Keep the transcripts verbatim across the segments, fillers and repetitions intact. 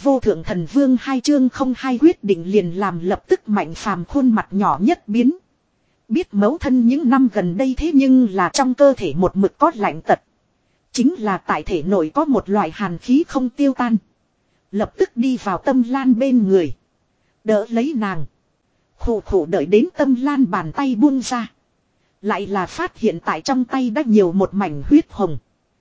vô thượng thần vương hai chương không hai quyết định liền làm lập tức Mạnh Phàm khuôn mặt nhỏ nhất biến. Biết mẫu thân những năm gần đây thế nhưng là trong cơ thể một mực có lạnh tật. Chính là tại thể nội có một loại hàn khí không tiêu tan. Lập tức đi vào Tâm Lan bên người. Đỡ lấy nàng. Khổ khổ đợi đến Tâm Lan bàn tay buông ra. Lại là phát hiện tại trong tay đã nhiều một mảnh huyết hồng.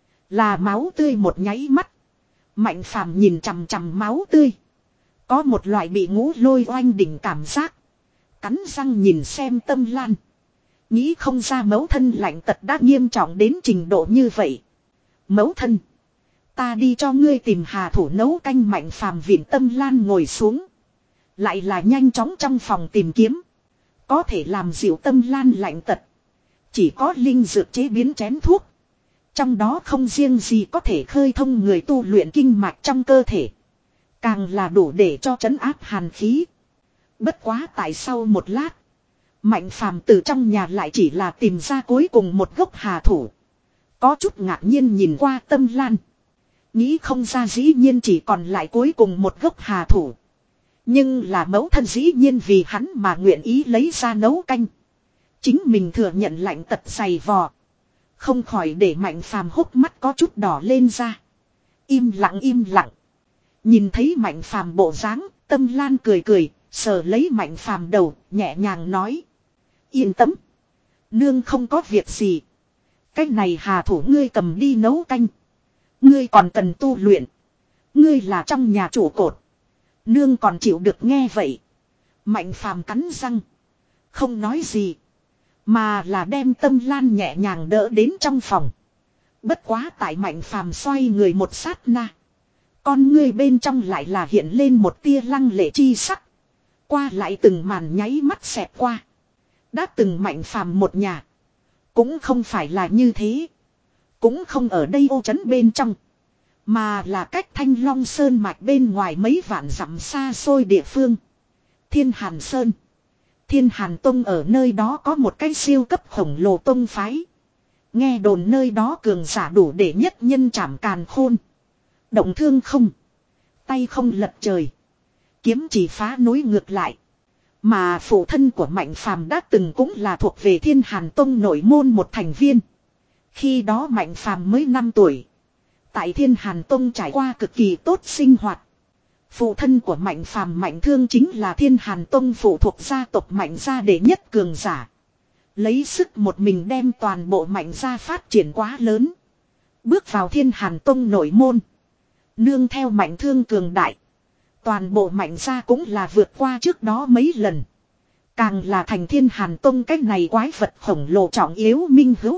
Là máu tươi một nháy mắt. Mạnh Phàm nhìn chằm chằm máu tươi. Có một loại bị ngũ lôi oanh đỉnh cảm giác. Cắn răng nhìn xem Tâm Lan. Nghĩ không ra mẫu thân lạnh tật đã nghiêm trọng đến trình độ như vậy. Mẫu thân. Ta đi cho ngươi tìm hà thủ nấu canh. Mạnh Phàm viện Tâm Lan ngồi xuống. Lại là nhanh chóng trong phòng tìm kiếm. Có thể làm dịu Tâm Lan lạnh tật. Chỉ có linh dược chế biến chén thuốc. Trong đó không riêng gì có thể khơi thông người tu luyện kinh mạch trong cơ thể. Càng là đủ để cho trấn áp hàn khí. Bất quá tại sau một lát. Mạnh Phàm từ trong nhà lại chỉ là tìm ra cuối cùng một gốc hà thủ. Có chút ngạc nhiên nhìn qua Tâm Lan. Nghĩ không ra dĩ nhiên chỉ còn lại cuối cùng một gốc hà thủ. Nhưng là mẫu thân dĩ nhiên vì hắn mà nguyện ý lấy ra nấu canh. Chính mình thừa nhận lạnh tật dày vò. Không khỏi để Mạnh Phàm hốc mắt có chút đỏ lên ra. Im lặng im lặng. Nhìn thấy Mạnh Phàm bộ dáng, Tâm Lan cười cười, sờ lấy Mạnh Phàm đầu, nhẹ nhàng nói. Yên tâm. Nương không có việc gì. Cái này hà thủ ngươi cầm đi nấu canh. Ngươi còn cần tu luyện. Ngươi là trong nhà trụ cột. Nương còn chịu được nghe vậy. Mạnh Phàm cắn răng. Không nói gì. Mà là đem Tâm Lan nhẹ nhàng đỡ đến trong phòng. Bất quá tại Mạnh Phàm xoay người một sát na. Con ngươi bên trong lại là hiện lên một tia lăng lệ chi sắc. Qua lại từng màn nháy mắt xẹt qua. Đã từng Mạnh Phàm một nhà. Cũng không phải là như thế. Cũng không ở đây ô trấn bên trong. Mà là cách Thanh Long Sơn mạch bên ngoài mấy vạn dặm xa xôi địa phương. Thiên Hàn Sơn. Thiên Hàn Tông ở nơi đó có một cái siêu cấp khổng lồ tông phái. Nghe đồn nơi đó cường giả đủ để nhất nhân chảm càn khôn. Động thương không. Tay không lật trời. Kiếm chỉ phá núi ngược lại. Mà phụ thân của Mạnh Phàm đã từng cũng là thuộc về Thiên Hàn Tông nội môn một thành viên. Khi đó Mạnh Phàm mới năm tuổi. Tại Thiên Hàn Tông trải qua cực kỳ tốt sinh hoạt. Phụ thân của Mạnh Phàm Mạnh Thương chính là Thiên Hàn Tông phụ thuộc gia tộc Mạnh gia đệ nhất cường giả. Lấy sức một mình đem toàn bộ Mạnh gia phát triển quá lớn. Bước vào Thiên Hàn Tông nội môn. Nương theo Mạnh Thương cường đại. Toàn bộ Mạnh gia cũng là vượt qua trước đó mấy lần. Càng là thành Thiên Hàn Tông cái này quái vật khổng lồ trọng yếu minh hữu.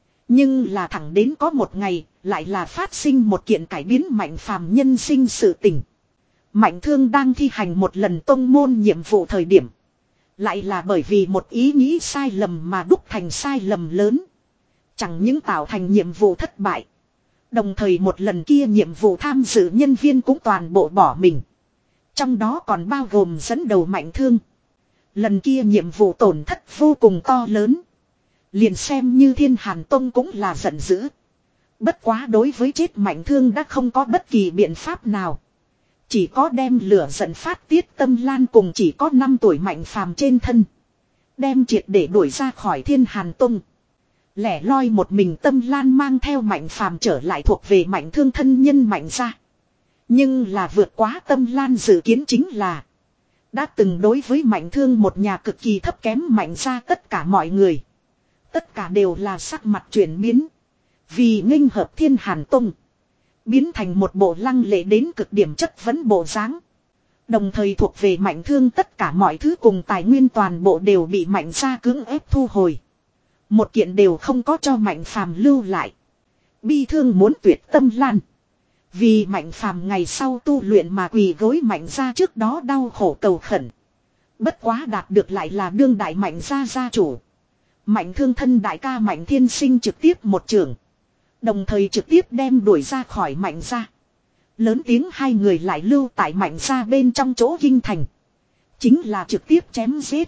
Nhưng là thẳng đến có một ngày, lại là phát sinh một kiện cải biến Mạnh Phàm nhân sinh sự tình. Mạnh Thương đang thi hành một lần tông môn nhiệm vụ thời điểm. Lại là bởi vì một ý nghĩ sai lầm mà đúc thành sai lầm lớn. Chẳng những tạo thành nhiệm vụ thất bại. Đồng thời một lần kia nhiệm vụ tham dự nhân viên cũng toàn bộ bỏ mình. Trong đó còn bao gồm dẫn đầu Mạnh Thương. Lần kia nhiệm vụ tổn thất vô cùng to lớn. Liền xem như Thiên Hàn Tông cũng là giận dữ. Bất quá đối với chết Mạnh Thương đã không có bất kỳ biện pháp nào. Chỉ có đem lửa giận phát tiết Tâm Lan cùng chỉ có năm tuổi Mạnh Phàm trên thân. Đem triệt để đuổi ra khỏi Thiên Hàn Tông. Lẻ loi một mình Tâm Lan mang theo Mạnh Phàm trở lại thuộc về Mạnh Thương thân nhân Mạnh gia. Nhưng là vượt quá Tâm Lan dự kiến chính là. Đã từng đối với Mạnh Thương một nhà cực kỳ thấp kém Mạnh gia tất cả mọi người. Tất cả đều là sắc mặt chuyển biến. Vì nghênh hợp Thiên Hàn Tông. Biến thành một bộ lăng lệ đến cực điểm chất vấn bộ dáng. Đồng thời thuộc về Mạnh Thương tất cả mọi thứ cùng tài nguyên toàn bộ đều bị Mạnh gia cưỡng ép thu hồi. Một kiện đều không có cho Mạnh Phàm lưu lại. Bi thương muốn tuyệt Tâm Lan. Vì Mạnh Phàm ngày sau tu luyện mà quỳ gối Mạnh gia trước đó đau khổ cầu khẩn. Bất quá đạt được lại là đương đại Mạnh gia gia chủ. Mạnh Thương thân đại ca Mạnh Thiên Sinh trực tiếp một trường. Đồng thời trực tiếp đem đuổi ra khỏi Mạnh gia. Lớn tiếng hai người lại lưu tại Mạnh gia bên trong chỗ kinh thành. Chính là trực tiếp chém giết.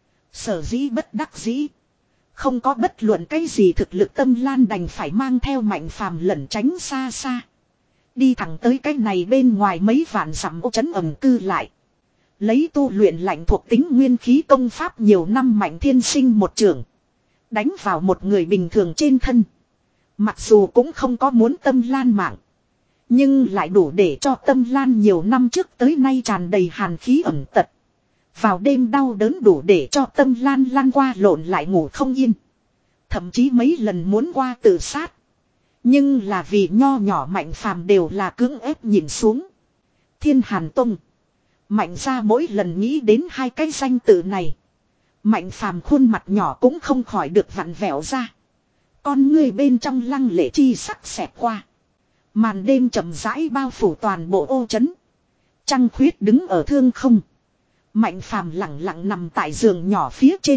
Sở dĩ bất đắc dĩ. Không có bất luận cái gì thực lực Tâm Lan đành phải mang theo Mạnh Phàm lẩn tránh xa xa. Đi thẳng tới cái này bên ngoài mấy vạn dặm ô trấn ẩm cư lại. Lấy tu luyện lạnh thuộc tính nguyên khí công pháp nhiều năm Mạnh Thiên Sinh một trường. Đánh vào một người bình thường trên thân. Mặc dù cũng không có muốn Tâm Lan mạng. Nhưng lại đủ để cho Tâm Lan nhiều năm trước tới nay tràn đầy hàn khí ẩm tật. Vào đêm đau đớn đủ để cho Tâm Lan lăn qua lộn lại ngủ không yên. Thậm chí mấy lần muốn qua tự sát. Nhưng là vì nho nhỏ Mạnh Phàm đều là cưỡng ép nhìn xuống. Thiên Hàn Tông. Mạnh ra mỗi lần nghĩ đến hai cái danh tự này. Mạnh Phàm khuôn mặt nhỏ cũng không khỏi được vặn vẹo ra. Con người bên trong lăng lệ chi sắc xẹt qua. Màn đêm chậm rãi bao phủ toàn bộ ô trấn. Trăng khuyết đứng ở thương không. Mạnh Phàm lặng lặng nằm tại giường nhỏ phía trên.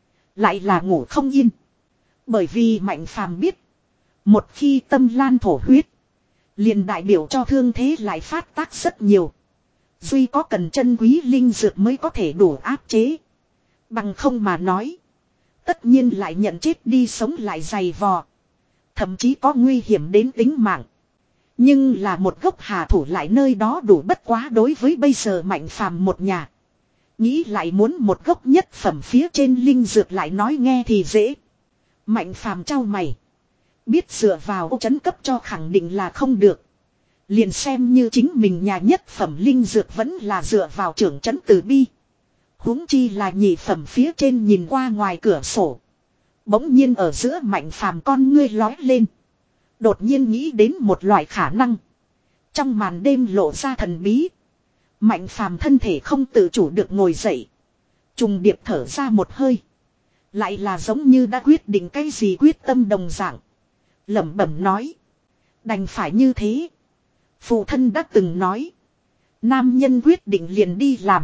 Lại là ngủ không yên. Bởi vì Mạnh Phàm biết. Một khi Tâm Lan thổ huyết. Liền đại biểu cho thương thế lại phát tác rất nhiều. Duy có cần chân quý linh dược mới có thể đủ áp chế. Bằng không mà nói. Tất nhiên lại nhận chết đi sống lại dày vò. Thậm chí có nguy hiểm đến tính mạng. Nhưng là một gốc hà thủ lại nơi đó đủ bất quá đối với bây giờ Mạnh Phàm một nhà. Nghĩ lại muốn một gốc nhất phẩm phía trên linh dược lại nói nghe thì dễ. Mạnh Phàm trao mày. Biết dựa vào ô trấn cấp cho khẳng định là không được. Liền xem như chính mình nhà nhất phẩm linh dược vẫn là dựa vào trưởng trấn từ bi. Huống chi là nhị phẩm phía trên nhìn qua ngoài cửa sổ. Bỗng nhiên ở giữa Mạnh Phàm con ngươi lói lên. Đột nhiên nghĩ đến một loại khả năng. Trong màn đêm lộ ra thần bí. Mạnh Phàm thân thể không tự chủ được ngồi dậy. Trùng điệp thở ra một hơi. Lại là giống như đã quyết định cái gì quyết tâm đồng dạng. Lẩm bẩm nói. Đành phải như thế. Phụ thân đã từng nói. Nam nhân quyết định liền đi làm.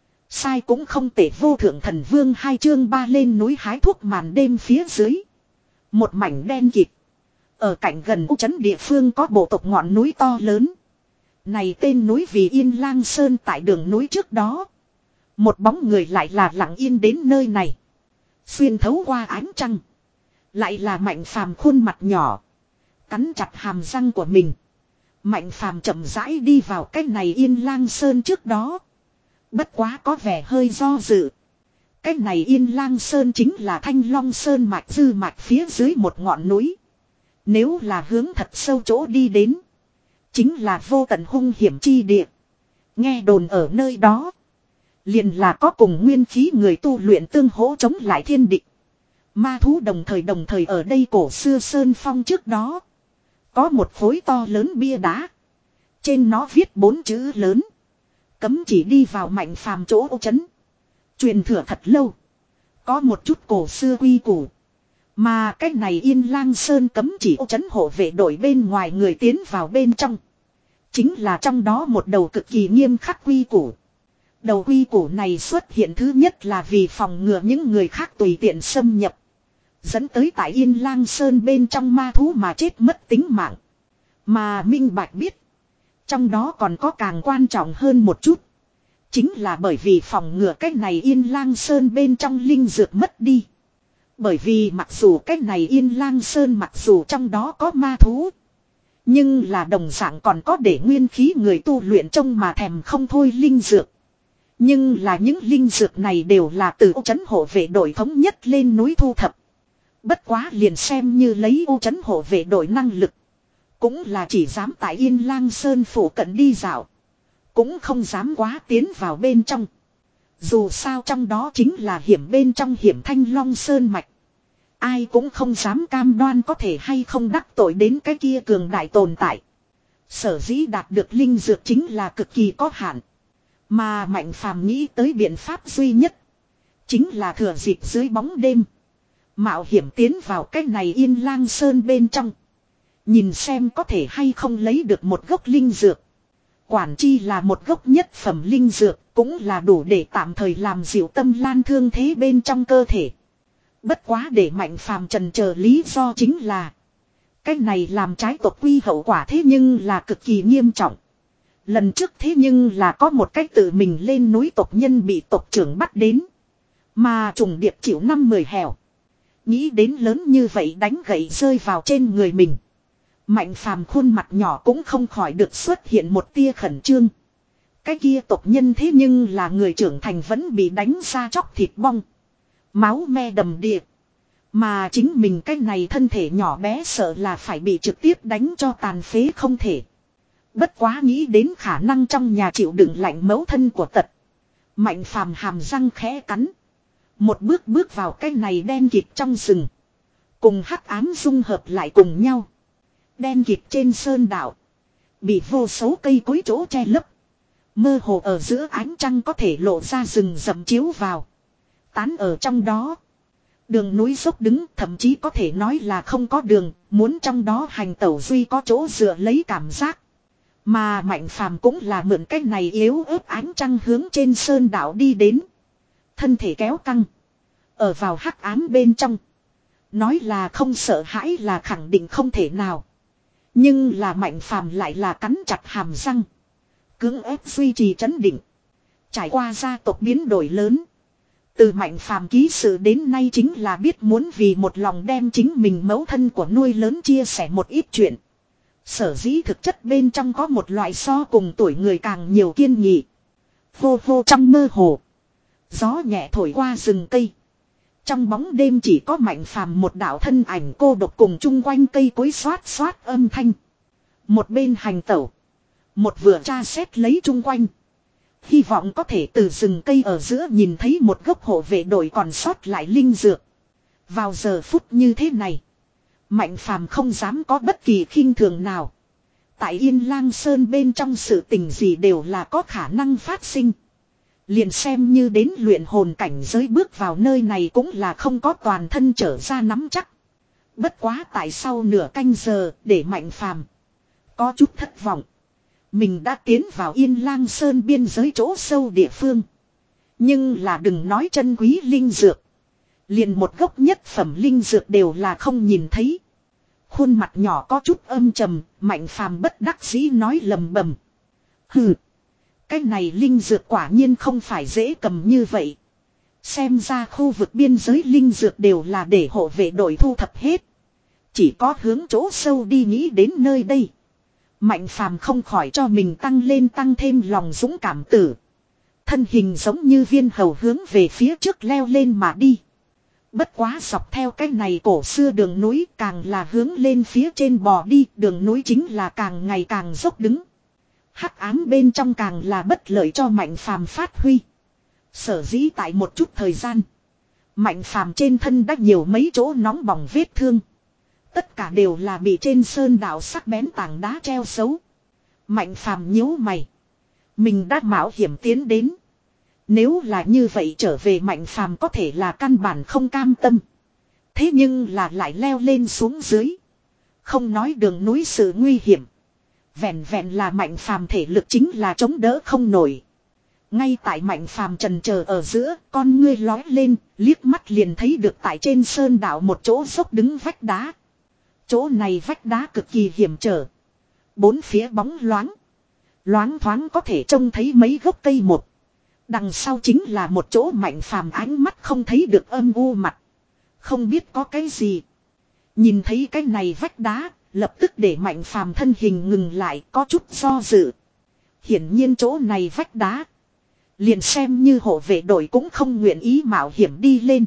Sai cũng không tệ vô thượng thần vương hai chương ba lên núi hái thuốc màn đêm phía dưới. Một mảnh đen kịt. Ở cạnh gần u trấn địa phương có bộ tộc ngọn núi to lớn. Này tên núi vì Yên Lang Sơn tại đường núi trước đó. Một bóng người lại là lặng yên đến nơi này. Xuyên thấu qua ánh trăng. Lại là Mạnh Phàm khuôn mặt nhỏ. Cắn chặt hàm răng của mình. Mạnh Phàm chậm rãi đi vào cái này Yên Lang Sơn trước đó. Bất quá có vẻ hơi do dự. Cái này Yên Lang Sơn chính là Thanh Long Sơn mạch dư mạch phía dưới một ngọn núi. Nếu là hướng thật sâu chỗ đi đến. Chính là vô tận hung hiểm chi địa. Nghe đồn ở nơi đó. Liền là có cùng nguyên khí người tu luyện tương hỗ chống lại thiên địch. Ma thú đồng thời đồng thời ở đây cổ xưa Sơn Phong trước đó. Có một khối to lớn bia đá. Trên nó viết bốn chữ lớn. Cấm chỉ đi vào Mạnh Phàm chỗ ô trấn. Truyền thừa thật lâu. Có một chút cổ xưa quy củ. Mà cách này Yên Lang Sơn cấm chỉ ô trấn hộ vệ đội bên ngoài người tiến vào bên trong. Chính là trong đó một đầu cực kỳ nghiêm khắc quy củ. Đầu quy củ này xuất hiện thứ nhất là vì phòng ngừa những người khác tùy tiện xâm nhập. Dẫn tới tại Yên Lang Sơn bên trong ma thú mà chết mất tính mạng. Mà minh bạch biết. Trong đó còn có càng quan trọng hơn một chút. Chính là bởi vì phòng ngừa cách này Yên Lang Sơn bên trong linh dược mất đi. Bởi vì mặc dù cách này Yên Lang Sơn mặc dù trong đó có ma thú. Nhưng là đồng dạng còn có để nguyên khí người tu luyện trông mà thèm không thôi linh dược. Nhưng là những linh dược này đều là từ ô trấn hộ vệ đội thống nhất lên núi thu thập. Bất quá liền xem như lấy ô trấn hộ vệ đội năng lực. Cũng là chỉ dám tại Yên Lang Sơn phủ cận đi dạo. Cũng không dám quá tiến vào bên trong. Dù sao trong đó chính là hiểm bên trong hiểm Thanh Long Sơn mạch. Ai cũng không dám cam đoan có thể hay không đắc tội đến cái kia cường đại tồn tại. Sở dĩ đạt được linh dược chính là cực kỳ có hạn. Mà Mạnh Phàm nghĩ tới biện pháp duy nhất. Chính là thừa dịp dưới bóng đêm. Mạo hiểm tiến vào cái này Yên Lang Sơn bên trong. Nhìn xem có thể hay không lấy được một gốc linh dược. Quản chi là một gốc nhất phẩm linh dược. Cũng là đủ để tạm thời làm dịu Tâm Lan thương thế bên trong cơ thể. Bất quá để Mạnh Phàm trần chờ lý do chính là. Cái này làm trái tộc quy hậu quả thế nhưng là cực kỳ nghiêm trọng. Lần trước thế nhưng là có một cách tự mình lên núi tộc nhân bị tộc trưởng bắt đến. Mà trùng điệp chịu năm mười hẻo. Nghĩ đến lớn như vậy đánh gậy rơi vào trên người mình. Mạnh phàm khuôn mặt nhỏ cũng không khỏi được xuất hiện một tia khẩn trương. Cái kia tộc nhân thế nhưng là người trưởng thành vẫn bị đánh ra chóc thịt bong. Máu me đầm đìa. Mà chính mình cái này thân thể nhỏ bé sợ là phải bị trực tiếp đánh cho tàn phế không thể. Bất quá nghĩ đến khả năng trong nhà chịu đựng lạnh mẫu thân của tật. Mạnh phàm hàm răng khẽ cắn. Một bước bước vào cái này đen kịt trong rừng. Cùng hắc ám dung hợp lại cùng nhau. Đen kịt trên sơn đảo. Bị vô số cây cối chỗ che lấp. Mơ hồ ở giữa ánh trăng có thể lộ ra rừng rậm chiếu vào. Tán ở trong đó. Đường núi dốc đứng thậm chí có thể nói là không có đường. Muốn trong đó hành tẩu duy có chỗ dựa lấy cảm giác. Mà Mạnh phàm cũng là mượn cách này yếu ớt ánh trăng hướng trên sơn đảo đi đến. Thân thể kéo căng. Ở vào hắc ám bên trong. Nói là không sợ hãi là khẳng định không thể nào. Nhưng là Mạnh phàm lại là cắn chặt hàm răng. Cưỡng ép duy trì trấn định. Trải qua gia tộc biến đổi lớn. Từ Mạnh phàm ký sự đến nay chính là biết muốn vì một lòng đem chính mình mẫu thân của nuôi lớn chia sẻ một ít chuyện. Sở dĩ thực chất bên trong có một loại so cùng tuổi người càng nhiều kiên nghị. Hô hô trong mơ hồ. Gió nhẹ thổi qua rừng cây. Trong bóng đêm chỉ có Mạnh phàm một đạo thân ảnh cô độc cùng chung quanh cây cối xoát xoát âm thanh. Một bên hành tẩu. Một vừa tra xét lấy chung quanh. Hy vọng có thể từ rừng cây ở giữa nhìn thấy một gốc hộ vệ đội còn sót lại linh dược. Vào giờ phút như thế này. Mạnh phàm không dám có bất kỳ khinh thường nào. Tại Yên Lang Sơn bên trong sự tình gì đều là có khả năng phát sinh. Liền xem như đến luyện hồn cảnh giới bước vào nơi này cũng là không có toàn thân trở ra nắm chắc. Bất quá tại sau nửa canh giờ để Mạnh phàm có chút thất vọng. Mình đã tiến vào Yên Lang Sơn biên giới chỗ sâu địa phương. Nhưng là đừng nói chân quý linh dược. Liền một gốc nhất phẩm linh dược đều là không nhìn thấy. Khuôn mặt nhỏ có chút âm trầm, Mạnh phàm bất đắc dĩ nói lầm bầm. Hừ. Cái này linh dược quả nhiên không phải dễ cầm như vậy. Xem ra khu vực biên giới linh dược đều là để hộ vệ đội thu thập hết. Chỉ có hướng chỗ sâu đi nghĩ đến nơi đây. Mạnh phàm không khỏi cho mình tăng lên tăng thêm lòng dũng cảm tử. Thân hình giống như viên hầu hướng về phía trước leo lên mà đi. Bất quá dọc theo cái này cổ xưa đường núi càng là hướng lên phía trên bò đi. Đường núi chính là càng ngày càng dốc đứng. Hắc ám bên trong càng là bất lợi cho Mạnh phàm phát huy. Sở dĩ tại một chút thời gian. Mạnh phàm trên thân đã nhiều mấy chỗ nóng bỏng vết thương. Tất cả đều là bị trên sơn đảo sắc bén tảng đá treo xấu. Mạnh phàm nhíu mày. Mình đã mạo hiểm tiến đến. Nếu là như vậy trở về Mạnh phàm có thể là căn bản không cam tâm. Thế nhưng là lại leo lên xuống dưới. Không nói đường núi sự nguy hiểm. Vẹn vẹn là Mạnh phàm thể lực chính là chống đỡ không nổi. Ngay tại Mạnh phàm trần chờ ở giữa, con ngươi lói lên, liếc mắt liền thấy được tại trên sơn đảo một chỗ dốc đứng vách đá. Chỗ này vách đá cực kỳ hiểm trở. Bốn phía bóng loáng. Loáng thoáng có thể trông thấy mấy gốc cây một. Đằng sau chính là một chỗ Mạnh phàm ánh mắt không thấy được âm u mặt. Không biết có cái gì. Nhìn thấy cái này vách đá, lập tức để Mạnh phàm thân hình ngừng lại có chút do dự. Hiển nhiên chỗ này vách đá. Liền xem như hộ vệ đội cũng không nguyện ý mạo hiểm đi lên.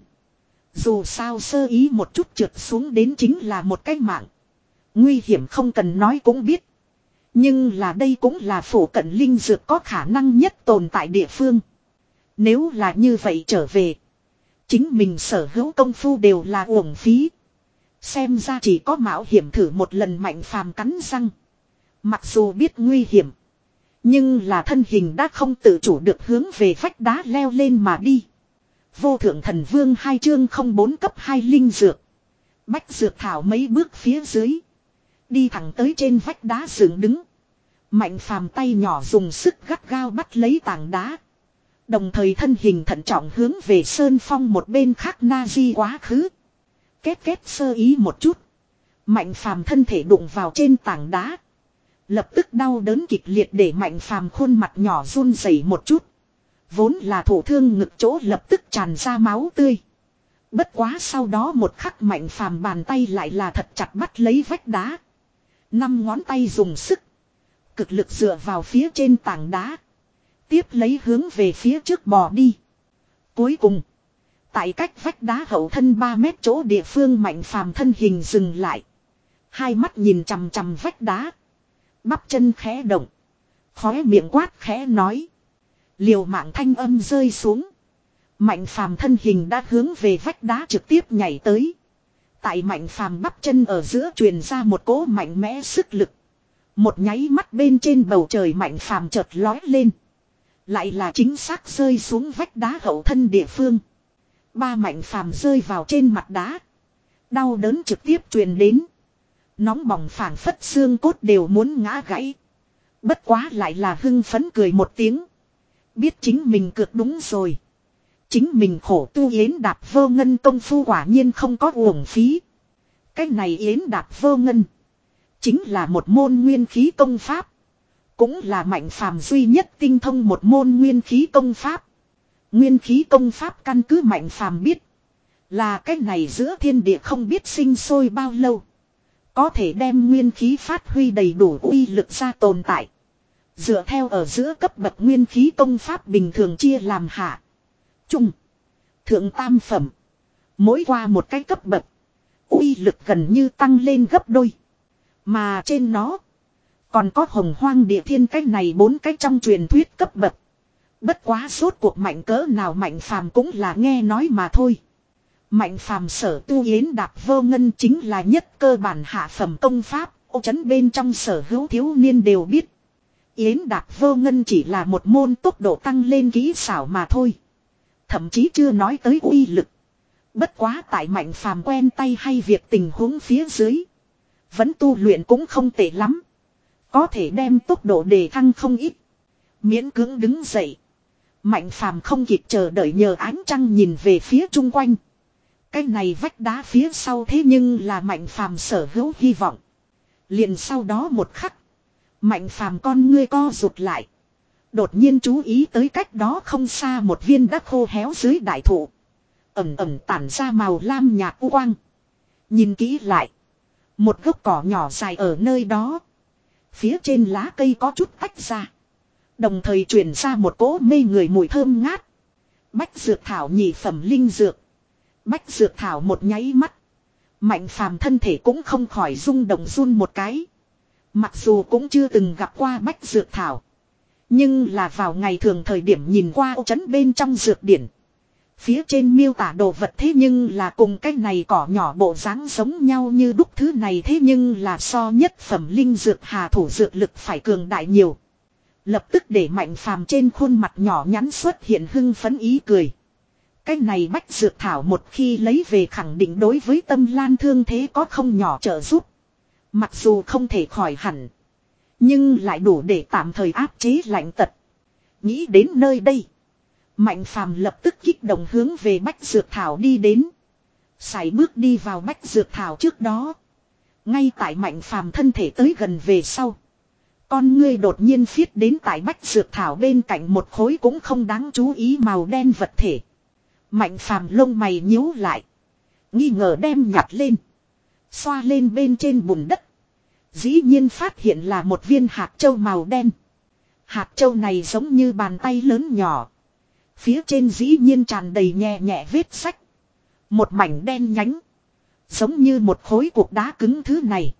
Dù sao sơ ý một chút trượt xuống đến chính là một cái mạng. Nguy hiểm không cần nói cũng biết. Nhưng là đây cũng là phổ cận linh dược có khả năng nhất tồn tại địa phương. Nếu là như vậy trở về. Chính mình sở hữu công phu đều là uổng phí. Xem ra chỉ có mạo hiểm thử một lần Mạnh phàm cắn răng. Mặc dù biết nguy hiểm. Nhưng là thân hình đã không tự chủ được hướng về vách đá leo lên mà đi. Vô thượng thần vương hai chương không bốn cấp hai linh dược. Bách dược thảo mấy bước phía dưới. Đi thẳng tới trên vách đá dựng đứng. Mạnh phàm tay nhỏ dùng sức gắt gao bắt lấy tảng đá. Đồng thời thân hình thận trọng hướng về sơn phong một bên khác na di quá khứ. Két két sơ ý một chút. Mạnh phàm thân thể đụng vào trên tảng đá. Lập tức đau đớn kịch liệt để Mạnh phàm khuôn mặt nhỏ run rẩy một chút. Vốn là thổ thương ngực chỗ lập tức tràn ra máu tươi. Bất quá sau đó một khắc Mạnh phàm bàn tay lại là thật chặt bắt lấy vách đá. Năm ngón tay dùng sức. Cực lực dựa vào phía trên tảng đá. Tiếp lấy hướng về phía trước bò đi. Cuối cùng. Tại cách vách đá hậu thân ba mét chỗ địa phương Mạnh Phàm thân hình dừng lại. Hai mắt nhìn chằm chằm vách đá. Bắp chân khẽ động. Khóe miệng quát khẽ nói. Liều mạng thanh âm rơi xuống. Mạnh Phàm thân hình đã hướng về vách đá trực tiếp nhảy tới. Tại Mạnh Phàm bắp chân ở giữa truyền ra một cỗ mạnh mẽ sức lực. Một nháy mắt bên trên bầu trời Mạnh Phàm chợt lói lên. Lại là chính xác rơi xuống vách đá hậu thân địa phương. Ba Mạnh Phàm rơi vào trên mặt đá. Đau đớn trực tiếp truyền đến. Nóng bỏng phảng phất xương cốt đều muốn ngã gãy. Bất quá lại là hưng phấn cười một tiếng. Biết chính mình cược đúng rồi. Chính mình khổ tu yến đạp vô ngân công phu quả nhiên không có uổng phí. Cái này yến đạp vô ngân. Chính là một môn nguyên khí công pháp. Cũng là Mạnh Phàm duy nhất tinh thông một môn nguyên khí công pháp. Nguyên khí công pháp căn cứ Mạnh Phàm biết. Là cái này giữa thiên địa không biết sinh sôi bao lâu. Có thể đem nguyên khí phát huy đầy đủ uy lực ra tồn tại. Dựa theo ở giữa cấp bậc nguyên khí công pháp bình thường chia làm hạ. Trung. Thượng tam phẩm. Mỗi qua một cái cấp bậc. Uy lực gần như tăng lên gấp đôi. Mà trên nó. Còn có hồng hoang địa thiên cái này bốn cái trong truyền thuyết cấp bậc. Bất quá suốt cuộc mạnh cỡ nào Mạnh Phàm cũng là nghe nói mà thôi. Mạnh Phàm sở tu yến đạp vô ngân chính là nhất cơ bản hạ phẩm công pháp. Ô chấn bên trong sở hữu thiếu niên đều biết. Yến đạp vô ngân chỉ là một môn tốc độ tăng lên kỹ xảo mà thôi. Thậm chí chưa nói tới uy lực. Bất quá tại Mạnh Phàm quen tay hay việc tình huống phía dưới. Vẫn tu luyện cũng không tệ lắm. Có thể đem tốc độ đề thăng không ít. Miễn cưỡng đứng dậy. Mạnh Phàm không kịp chờ đợi nhờ ánh trăng nhìn về phía chung quanh. Cái này vách đá phía sau thế nhưng là Mạnh Phàm sở hữu hy vọng. Liền sau đó một khắc. Mạnh Phàm con ngươi co rụt lại. Đột nhiên chú ý tới cách đó không xa một viên đã khô héo dưới đại thụ. Ẩm ẩm tản ra màu lam nhạt u quang. Nhìn kỹ lại. Một gốc cỏ nhỏ dài ở nơi đó. Phía trên lá cây có chút tách ra. Đồng thời truyền ra một cỗ mê người mùi thơm ngát. Bách dược thảo nhị phẩm linh dược. Bách dược thảo một nháy mắt. Mạnh Phàm thân thể cũng không khỏi rung động run một cái. Mặc dù cũng chưa từng gặp qua bách dược thảo. Nhưng là vào ngày thường thời điểm nhìn qua ô trấn bên trong dược điển. Phía trên miêu tả đồ vật thế nhưng là cùng cái này cỏ nhỏ bộ dáng giống nhau như đúc thứ này thế nhưng là so nhất phẩm linh dược hà thủ dược lực phải cường đại nhiều. Lập tức để Mạnh Phàm trên khuôn mặt nhỏ nhắn xuất hiện hưng phấn ý cười. Cái này bách dược thảo một khi lấy về khẳng định đối với Tâm Lan thương thế có không nhỏ trợ giúp. Mặc dù không thể khỏi hẳn. Nhưng lại đủ để tạm thời áp chế lạnh tật. Nghĩ đến nơi đây. Mạnh Phàm lập tức kích động hướng về bách dược thảo đi đến. Sải bước đi vào bách dược thảo trước đó. Ngay tại Mạnh Phàm thân thể tới gần về sau. Con ngươi đột nhiên phiết đến tại bách dược thảo bên cạnh một khối cũng không đáng chú ý màu đen vật thể. Mạnh Phàm lông mày nhíu lại. Nghi ngờ đem nhặt lên. Xoa lên bên trên bùn đất. Dĩ nhiên phát hiện là một viên hạt châu màu đen. Hạt châu này giống như bàn tay lớn nhỏ. Phía trên dĩ nhiên tràn đầy nhẹ nhẹ vết sách. Một mảnh đen nhánh. Giống như một khối cục đá cứng thứ này.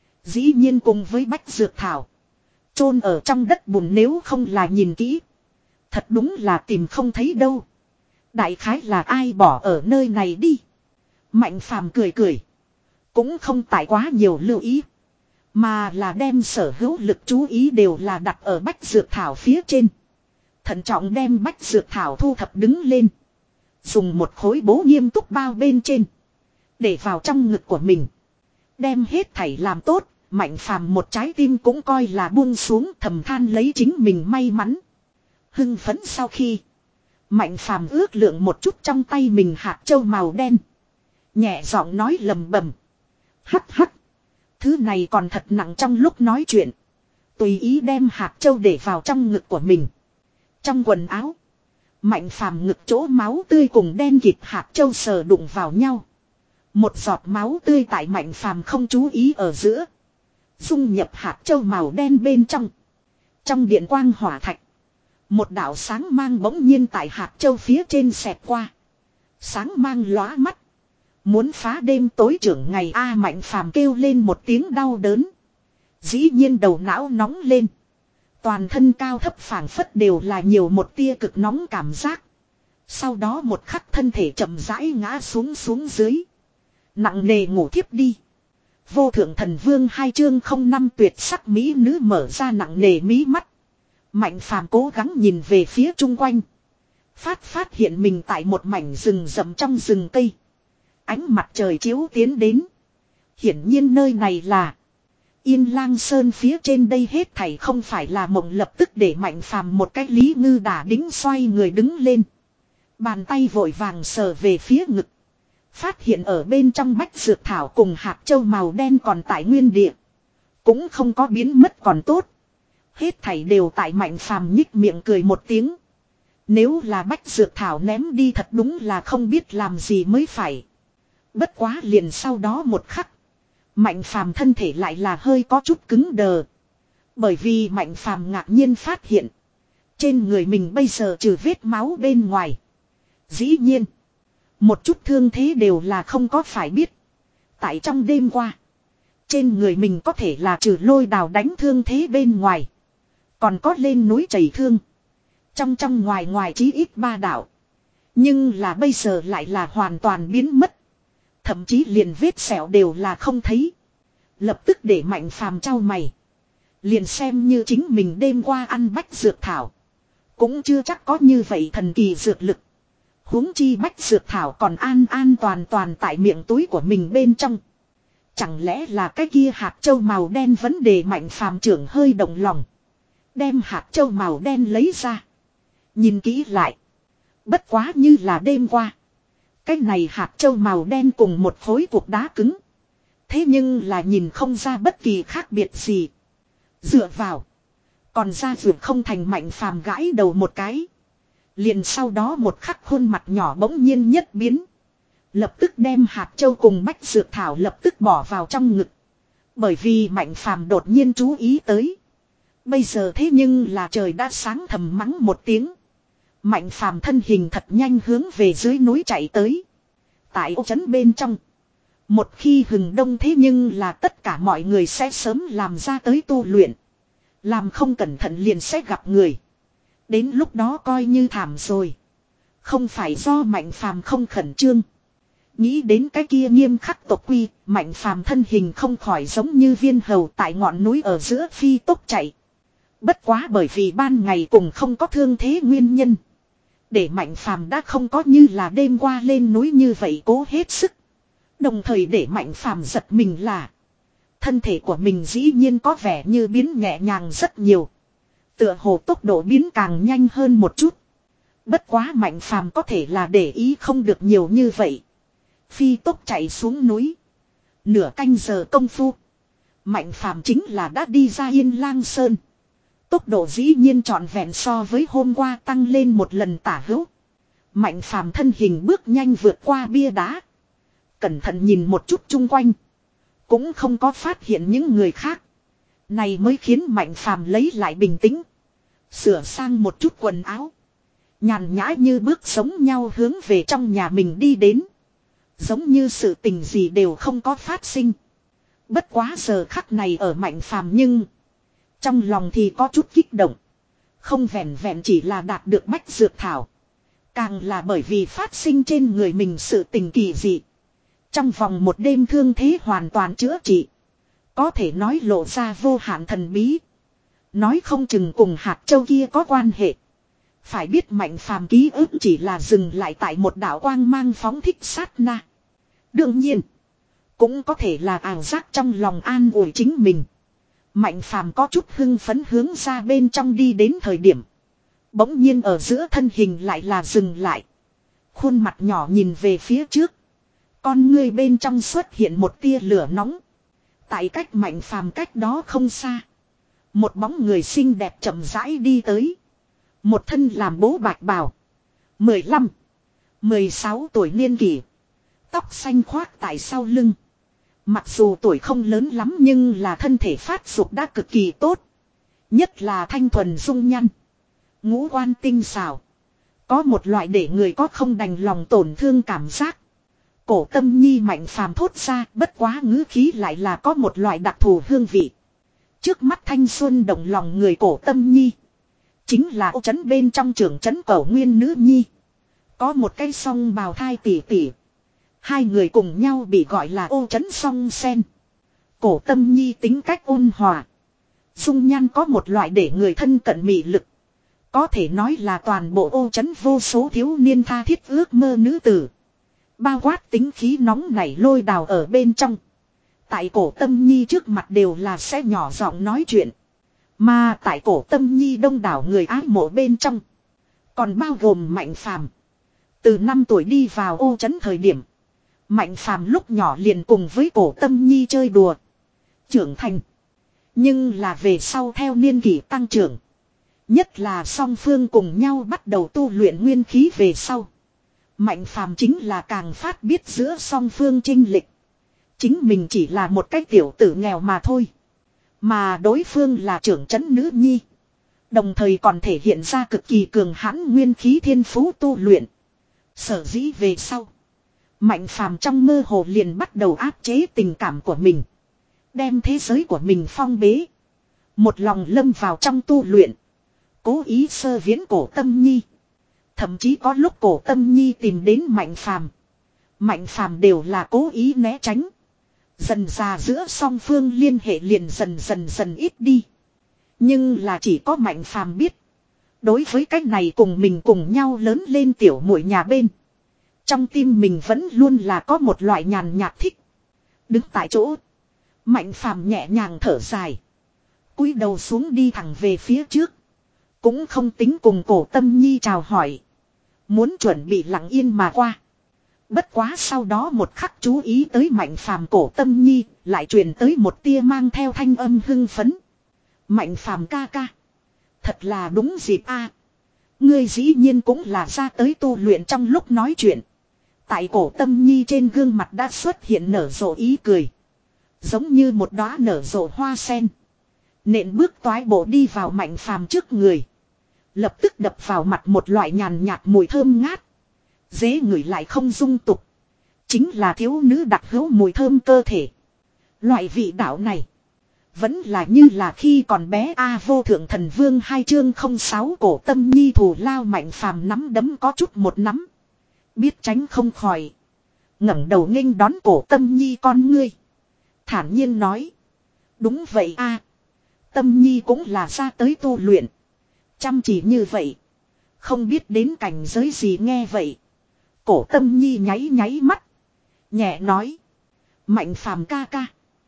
Dĩ nhiên cùng với bách dược thảo. Chôn ở trong đất bùn nếu không là nhìn kỹ. Thật đúng là tìm không thấy đâu. Đại khái là ai bỏ ở nơi này đi. Mạnh Phàm cười cười. Cũng không tại quá nhiều lưu ý. Mà là đem sở hữu lực chú ý đều là đặt ở bách dược thảo phía trên. Thận trọng đem bách dược thảo thu thập đứng lên. Dùng một khối bố nghiêm túc bao bên trên. Để vào trong ngực của mình. Đem hết thảy làm tốt. Mạnh Phàm một trái tim cũng coi là buông xuống thầm than lấy chính mình may mắn. Hưng phấn sau khi. Mạnh Phàm ước lượng một chút trong tay mình hạt châu màu đen. Nhẹ giọng nói lầm bầm. Hắc hắc. Thứ này còn thật nặng trong lúc nói chuyện. Tùy ý đem hạt châu để vào trong ngực của mình. Trong quần áo. Mạnh Phàm ngực chỗ máu tươi cùng đen kịt hạt châu sờ đụng vào nhau. Một giọt máu tươi tại Mạnh Phàm không chú ý ở giữa. Dung nhập hạt châu màu đen bên trong. Trong điện quang hỏa thạch. Một đạo sáng mang bỗng nhiên tại hạt châu phía trên xẹt qua. Sáng mang lóa mắt. Muốn phá đêm tối trưởng ngày A Mạnh Phàm kêu lên một tiếng đau đớn. Dĩ nhiên đầu não nóng lên. Toàn thân cao thấp phảng phất đều là nhiều một tia cực nóng cảm giác. Sau đó một khắc thân thể chậm rãi ngã xuống xuống dưới. Nặng nề ngủ thiếp đi. Vô thượng thần vương hai chương không năm tuyệt sắc mỹ nữ mở ra nặng nề mí mắt. Mạnh Phàm cố gắng nhìn về phía chung quanh. Phát phát hiện mình tại một mảnh rừng rậm trong rừng cây. Ánh mặt trời chiếu tiến đến. Hiển nhiên nơi này là Yên Lang Sơn phía trên đây hết thảy không phải là mộng, lập tức để Mạnh Phàm một cách lý ngư đả đính xoay người đứng lên. Bàn tay vội vàng sờ về phía ngực. Phát hiện ở bên trong bách dược thảo cùng hạt châu màu đen còn tại nguyên địa. Cũng không có biến mất còn tốt. Hết thảy đều tại Mạnh Phàm nhích miệng cười một tiếng. Nếu là bách dược thảo ném đi thật đúng là không biết làm gì mới phải. Bất quá liền sau đó một khắc. Mạnh Phàm thân thể lại là hơi có chút cứng đờ. Bởi vì Mạnh Phàm ngạc nhiên phát hiện. Trên người mình bây giờ trừ vết máu bên ngoài. Dĩ nhiên. Một chút thương thế đều là không có phải biết. Tại trong đêm qua. Trên người mình có thể là trừ lôi đào đánh thương thế bên ngoài. Còn có lên núi chảy thương. Trong trong ngoài ngoài chí ít ba đạo. Nhưng là bây giờ lại là hoàn toàn biến mất. Thậm chí liền vết sẹo đều là không thấy. Lập tức để Mạnh Phàm trao mày. Liền xem như chính mình đêm qua ăn bách dược thảo. Cũng chưa chắc có như vậy thần kỳ dược lực. Huống chi bách dược thảo còn an an toàn toàn tại miệng túi của mình bên trong. Chẳng lẽ là cái kia hạt châu màu đen, vấn đề Mạnh Phàm trưởng hơi động lòng. Đem hạt châu màu đen lấy ra. Nhìn kỹ lại. Bất quá như là đêm qua. Cái này hạt châu màu đen cùng một khối cục đá cứng. Thế nhưng là nhìn không ra bất kỳ khác biệt gì. Dựa vào. Còn ra dược không thành. Mạnh Phàm gãi đầu một cái. Liền sau đó một khắc khuôn mặt nhỏ bỗng nhiên nhất biến. Lập tức đem hạt châu cùng bách dược thảo lập tức bỏ vào trong ngực. Bởi vì Mạnh Phàm đột nhiên chú ý tới. Bây giờ thế nhưng là trời đã sáng, thầm mắng một tiếng. Mạnh Phàm thân hình thật nhanh hướng về dưới núi chạy tới. Tại ô trấn bên trong. Một khi hừng đông thế nhưng là tất cả mọi người sẽ sớm làm ra tới tu luyện. Làm không cẩn thận liền sẽ gặp người. Đến lúc đó coi như thảm rồi. Không phải do Mạnh Phàm không khẩn trương. Nghĩ đến cái kia nghiêm khắc tộc quy, Mạnh Phàm thân hình không khỏi giống như viên hầu tại ngọn núi ở giữa phi tốc chạy. Bất quá bởi vì ban ngày cùng không có thương thế nguyên nhân. Để Mạnh Phàm đã không có như là đêm qua lên núi như vậy cố hết sức. Đồng thời để Mạnh Phàm giật mình là thân thể của mình dĩ nhiên có vẻ như biến nhẹ nhàng rất nhiều. Tựa hồ tốc độ biến càng nhanh hơn một chút. Bất quá Mạnh Phàm có thể là để ý không được nhiều như vậy. Phi tốc chạy xuống núi. Nửa canh giờ công phu. Mạnh Phàm chính là đã đi ra Yên Lang Sơn. Tốc độ dĩ nhiên trọn vẹn so với hôm qua tăng lên một lần tả hữu. Mạnh Phàm thân hình bước nhanh vượt qua bia đá. Cẩn thận nhìn một chút chung quanh. Cũng không có phát hiện những người khác. Này mới khiến Mạnh Phàm lấy lại bình tĩnh. Sửa sang một chút quần áo. Nhàn nhã như bước giống nhau hướng về trong nhà mình đi đến. Giống như sự tình gì đều không có phát sinh. Bất quá giờ khắc này ở Mạnh Phàm nhưng trong lòng thì có chút kích động. Không vẹn vẹn chỉ là đạt được bách dược thảo. Càng là bởi vì phát sinh trên người mình sự tình kỳ dị. Trong vòng một đêm thương thế hoàn toàn chữa trị. Có thể nói lộ ra vô hạn thần bí. Nói không chừng cùng hạt châu kia có quan hệ. Phải biết Mạnh Phàm ký ức chỉ là dừng lại tại một đạo quang mang phóng thích sát na. Đương nhiên. Cũng có thể là ảo giác trong lòng an ủi chính mình. Mạnh Phàm có chút hưng phấn hướng ra bên trong đi đến thời điểm. Bỗng nhiên ở giữa thân hình lại là dừng lại. Khuôn mặt nhỏ nhìn về phía trước. Con ngươi bên trong xuất hiện một tia lửa nóng. Tại cách Mạnh Phàm cách đó không xa. Một bóng người xinh đẹp chậm rãi đi tới. Một thân làm bố bạch bào. mười lăm, mười sáu tuổi niên kỷ. Tóc xanh khoác tại sau lưng. Mặc dù tuổi không lớn lắm nhưng là thân thể phát dục đã cực kỳ tốt. Nhất là thanh thuần dung nhăn. Ngũ quan tinh xảo. Có một loại để người có không đành lòng tổn thương cảm giác. Cổ Tâm Nhi Mạnh Phàm thốt ra, bất quá ngữ khí lại là có một loại đặc thù hương vị. Trước mắt thanh xuân động lòng người Cổ Tâm Nhi. Chính là ô trấn bên trong trường trấn Cẩu Nguyên nữ nhi. Có một cái song bào thai tỷ tỷ. Hai người cùng nhau bị gọi là ô trấn song sen. Cổ Tâm Nhi tính cách ôn hòa. Dung nhan có một loại để người thân cận mị lực. Có thể nói là toàn bộ ô trấn vô số thiếu niên tha thiết ước mơ nữ tử. Bao quát tính khí nóng nảy lôi đào ở bên trong. Tại Cổ Tâm Nhi trước mặt đều là sẽ nhỏ giọng nói chuyện. Mà tại Cổ Tâm Nhi đông đảo người ái mộ bên trong. Còn bao gồm Mạnh Phàm. Từ năm tuổi đi vào ô trấn thời điểm. Mạnh Phàm lúc nhỏ liền cùng với Cổ Tâm Nhi chơi đùa. Trưởng thành. Nhưng là về sau theo niên kỷ tăng trưởng. Nhất là song phương cùng nhau bắt đầu tu luyện nguyên khí về sau. Mạnh Phàm chính là càng phát biết giữa song phương chênh lệch. Chính mình chỉ là một cái tiểu tử nghèo mà thôi. Mà đối phương là trưởng trấn nữ nhi. Đồng thời còn thể hiện ra cực kỳ cường hãn nguyên khí thiên phú tu luyện. Sở dĩ về sau. Mạnh Phàm trong mơ hồ liền bắt đầu áp chế tình cảm của mình. Đem thế giới của mình phong bế. Một lòng lâm vào trong tu luyện. Cố ý sơ viễn Cổ Tâm Nhi. Thậm chí có lúc Cổ Tâm Nhi tìm đến Mạnh Phàm. Mạnh Phàm đều là cố ý né tránh. Dần ra giữa song phương liên hệ liền dần dần dần ít đi. Nhưng là chỉ có Mạnh Phàm biết. Đối với cách này cùng mình cùng nhau lớn lên tiểu muội nhà bên. Trong tim mình vẫn luôn là có một loại nhàn nhạt thích. Đứng tại chỗ. Mạnh Phàm nhẹ nhàng thở dài. Cúi đầu xuống đi thẳng về phía trước. Cũng không tính cùng Cổ Tâm Nhi chào hỏi. Muốn chuẩn bị lặng yên mà qua. Bất quá sau đó một khắc chú ý tới Mạnh Phàm Cổ Tâm Nhi. Lại truyền tới một tia mang theo thanh âm hưng phấn. Mạnh Phàm ca ca. Thật là đúng dịp a. Ngươi dĩ nhiên cũng là ra tới tu luyện trong lúc nói chuyện. Tại Cổ Tâm Nhi trên gương mặt đã xuất hiện nở rộ ý cười. Giống như một đóa nở rộ hoa sen. Nện bước toái bộ đi vào Mạnh Phàm trước người. Lập tức đập vào mặt một loại nhàn nhạt mùi thơm ngát. Dễ ngửi lại không dung tục. Chính là thiếu nữ đặc hữu mùi thơm cơ thể. Loại vị đạo này. Vẫn là như là khi còn bé A Vô Thượng Thần Vương hai chương không sáu Cổ Tâm Nhi thù lao Mạnh Phàm nắm đấm có chút một nắm. Biết tránh không khỏi. ngẩng đầu nghênh đón Cổ Tâm Nhi con ngươi. Thản nhiên nói. Đúng vậy a, Tâm Nhi cũng là ra tới tu luyện. Chăm chỉ như vậy. Không biết đến cảnh giới gì nghe vậy. Cổ Tâm Nhi nháy nháy mắt. Nhẹ nói. Mạnh Phàm ca ca.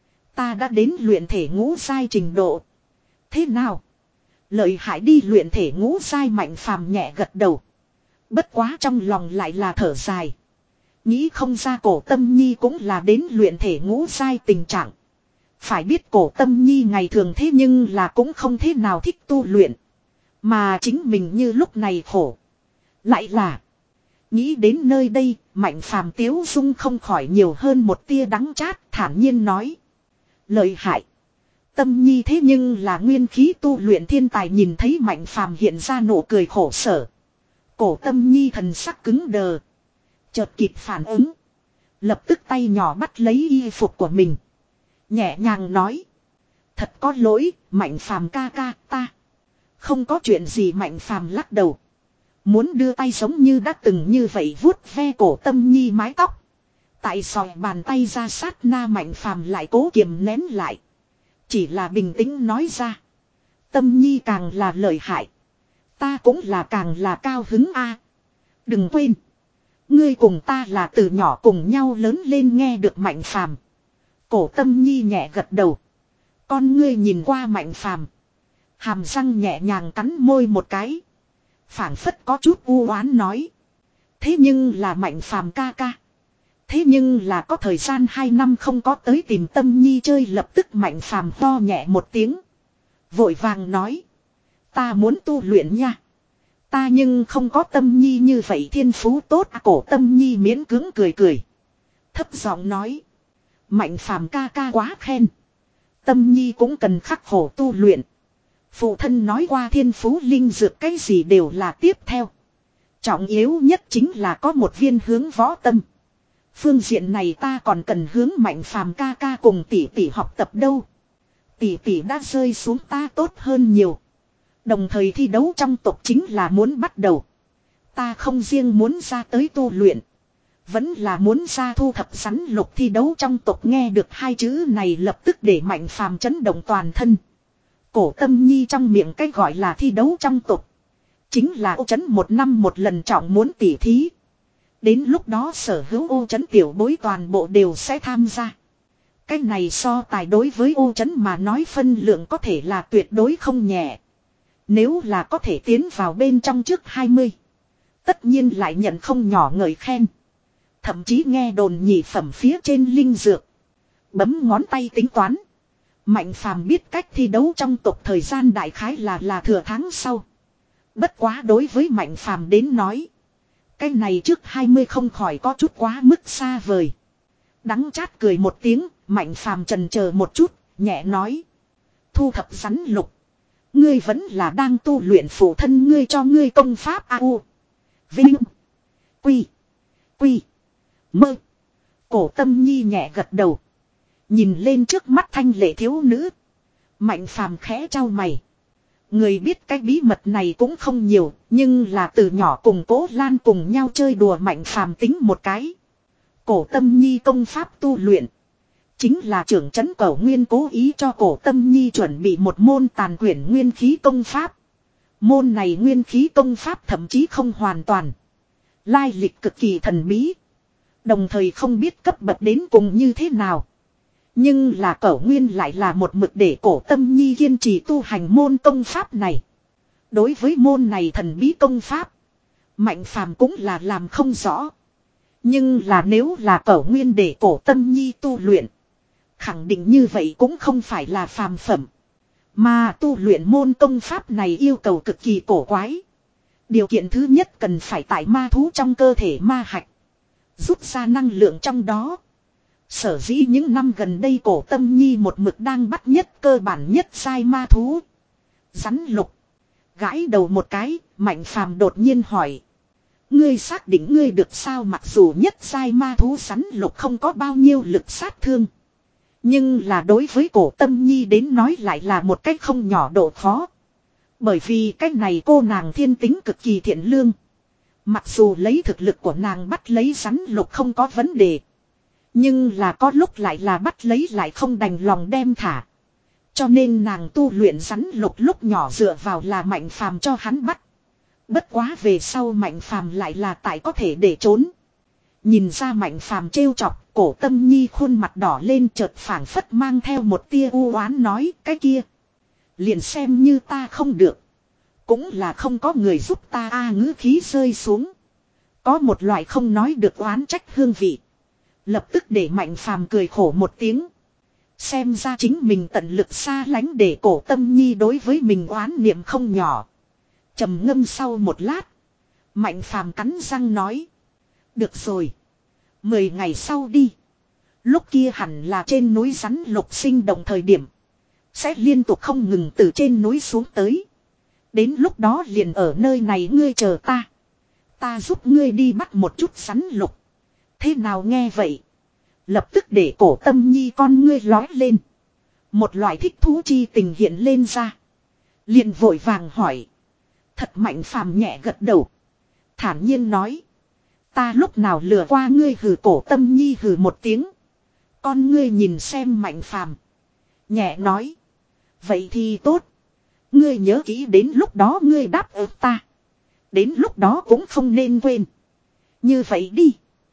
Ta đã đến luyện thể ngũ giai trình độ. Thế nào? Lợi hại đi luyện thể ngũ giai Mạnh Phàm nhẹ gật đầu. Bất quá trong lòng lại là thở dài. Nghĩ không ra Cổ Tâm Nhi cũng là đến luyện thể ngũ giai tình trạng. Phải biết Cổ Tâm Nhi ngày thường thế nhưng là cũng không thế nào thích tu luyện. Mà chính mình như lúc này khổ. Lại là. Nghĩ đến nơi đây, Mạnh Phàm tiếu dung không khỏi nhiều hơn một tia đắng chát, thản nhiên nói. Lợi hại. Tâm Nhi thế nhưng là nguyên khí tu luyện thiên tài, nhìn thấy Mạnh Phàm hiện ra nụ cười khổ sở. Cổ Tâm Nhi thần sắc cứng đờ. Chợt kịp phản ứng. Lập tức tay nhỏ bắt lấy y phục của mình. Nhẹ nhàng nói. Thật có lỗi, Mạnh Phàm ca ca, ta. Không có chuyện gì. Mạnh Phàm lắc đầu. Muốn đưa tay giống như đã từng như vậy vuốt ve Cổ Tâm Nhi mái tóc. Tại sòi bàn tay ra sát na Mạnh Phàm lại cố kiềm nén lại. Chỉ là bình tĩnh nói ra. Tâm Nhi càng là lợi hại. Ta cũng là càng là cao hứng a. Đừng quên. Ngươi cùng ta là từ nhỏ cùng nhau lớn lên. Nghe được Mạnh Phàm, Cổ Tâm Nhi nhẹ gật đầu. Con ngươi nhìn qua Mạnh Phàm, hàm răng nhẹ nhàng cắn môi một cái. Phảng phất có chút u oán nói. Thế nhưng là Mạnh Phàm ca ca. Thế nhưng là có thời gian hai năm không có tới tìm Tâm Nhi chơi. Lập tức Mạnh Phàm ho nhẹ một tiếng. Vội vàng nói. Ta muốn tu luyện nha. Ta nhưng không có Tâm Nhi như vậy thiên phú tốt. À, Cổ Tâm Nhi miễn cưỡng cười cười. Thấp giọng nói. Mạnh phàm ca ca quá khen. Tâm nhi cũng cần khắc khổ tu luyện. Phụ thân nói qua thiên phú linh dược cái gì đều là tiếp theo. Trọng yếu nhất chính là có một viên hướng võ tâm. Phương diện này ta còn cần hướng Mạnh phàm ca ca cùng tỷ tỷ học tập đâu. Tỷ tỷ đã rơi xuống ta tốt hơn nhiều. Đồng thời thi đấu trong tộc chính là muốn bắt đầu. Ta không riêng muốn ra tới tu luyện. Vẫn là muốn ra thu thập rắn lục thi đấu trong tộc. Nghe được hai chữ này lập tức để Mạnh phàm chấn động toàn thân. Cổ Tâm Nhi trong miệng cái gọi là thi đấu trong tộc. Chính là ô trấn một năm một lần trọng muốn tỉ thí. Đến lúc đó sở hữu ô trấn tiểu bối toàn bộ đều sẽ tham gia. Cái này so tài đối với ô trấn mà nói phân lượng có thể là tuyệt đối không nhẹ. Nếu là có thể tiến vào bên trong trước hai mươi. Tất nhiên lại nhận không nhỏ ngợi khen. Thậm chí nghe đồn nhị phẩm phía trên linh dược. Bấm ngón tay tính toán. Mạnh phàm biết cách thi đấu trong tộc thời gian đại khái là là thừa tháng sau. Bất quá đối với Mạnh phàm đến nói. Cái này trước hai mươi không khỏi có chút quá mức xa vời. Đắng chát cười một tiếng, Mạnh phàm trần chờ một chút, nhẹ nói. Thu thập rắn lục. Ngươi vẫn là đang tu luyện phụ thân ngươi cho ngươi công pháp a u. Vinh. Quy. Quy. Mơ. Cổ Tâm Nhi nhẹ gật đầu. Nhìn lên trước mắt thanh lệ thiếu nữ. Mạnh phàm khẽ trao mày. Người biết cái bí mật này cũng không nhiều. Nhưng là từ nhỏ cùng Cố Lan cùng nhau chơi đùa Mạnh phàm tính một cái. Cổ Tâm Nhi công pháp tu luyện. Chính là trưởng trấn Cẩu Nguyên cố ý cho Cổ Tâm Nhi chuẩn bị một môn tàn quyển nguyên khí công pháp. Môn này nguyên khí công pháp thậm chí không hoàn toàn. Lai lịch cực kỳ thần bí. Đồng thời không biết cấp bậc đến cùng như thế nào. Nhưng là Cẩu Nguyên lại là một mực để Cổ Tâm Nhi kiên trì tu hành môn công pháp này. Đối với môn này thần bí công pháp, Mạnh phàm cũng là làm không rõ. Nhưng là nếu là Cẩu Nguyên để Cổ Tâm Nhi tu luyện, khẳng định như vậy cũng không phải là phàm phẩm. Mà tu luyện môn công pháp này yêu cầu cực kỳ cổ quái. Điều kiện thứ nhất cần phải tại ma thú trong cơ thể ma hạch. Rút ra năng lượng trong đó. Sở dĩ những năm gần đây Cổ Tâm Nhi một mực đang bắt nhất cơ bản nhất sai ma thú. Rắn lục. Gãi đầu một cái, Mạnh phàm đột nhiên hỏi. Ngươi xác định ngươi được sao? Mặc dù nhất sai ma thú rắn lục không có bao nhiêu lực sát thương. Nhưng là đối với Cổ Tâm Nhi đến nói lại là một cách không nhỏ độ khó. Bởi vì cách này cô nàng thiên tính cực kỳ thiện lương. Mặc dù lấy thực lực của nàng bắt lấy rắn lục không có vấn đề. Nhưng là có lúc lại là bắt lấy lại không đành lòng đem thả. Cho nên nàng tu luyện rắn lục lúc nhỏ dựa vào là Mạnh phàm cho hắn bắt. Bất quá về sau Mạnh phàm lại là tại có thể để trốn. Nhìn ra Mạnh phàm trêu chọc, Cổ Tâm Nhi khuôn mặt đỏ lên chợt phảng phất mang theo một tia u oán nói cái kia. Liền xem như ta không được. Cũng là không có người giúp ta a. Ngữ khí rơi xuống. Có một loại không nói được oán trách hương vị. Lập tức để Mạnh phàm cười khổ một tiếng. Xem ra chính mình tận lực xa lánh để Cổ Tâm Nhi đối với mình oán niệm không nhỏ. Trầm ngâm sau một lát. Mạnh phàm cắn răng nói. Được rồi. Mười ngày sau đi. Lúc kia hẳn là trên núi rắn lục sinh động thời điểm. Sẽ liên tục không ngừng từ trên núi xuống tới. Đến lúc đó liền ở nơi này ngươi chờ ta. Ta giúp ngươi đi bắt một chút rắn lục. Thế nào nghe vậy? Lập tức để Cổ Tâm Nhi con ngươi lói lên. Một loại thích thú chi tình hiện lên ra. Liền vội vàng hỏi. Thật Mạnh phàm nhẹ gật đầu. Thản nhiên nói. Ta lúc nào lừa qua ngươi? Hừ. Cổ Tâm Nhi hừ một tiếng. Con ngươi nhìn xem Mạnh phàm. Nhẹ nói. Vậy thì tốt. Ngươi nhớ kỹ đến lúc đó ngươi đáp ứng ta. Đến lúc đó cũng không nên quên. Như vậy đi.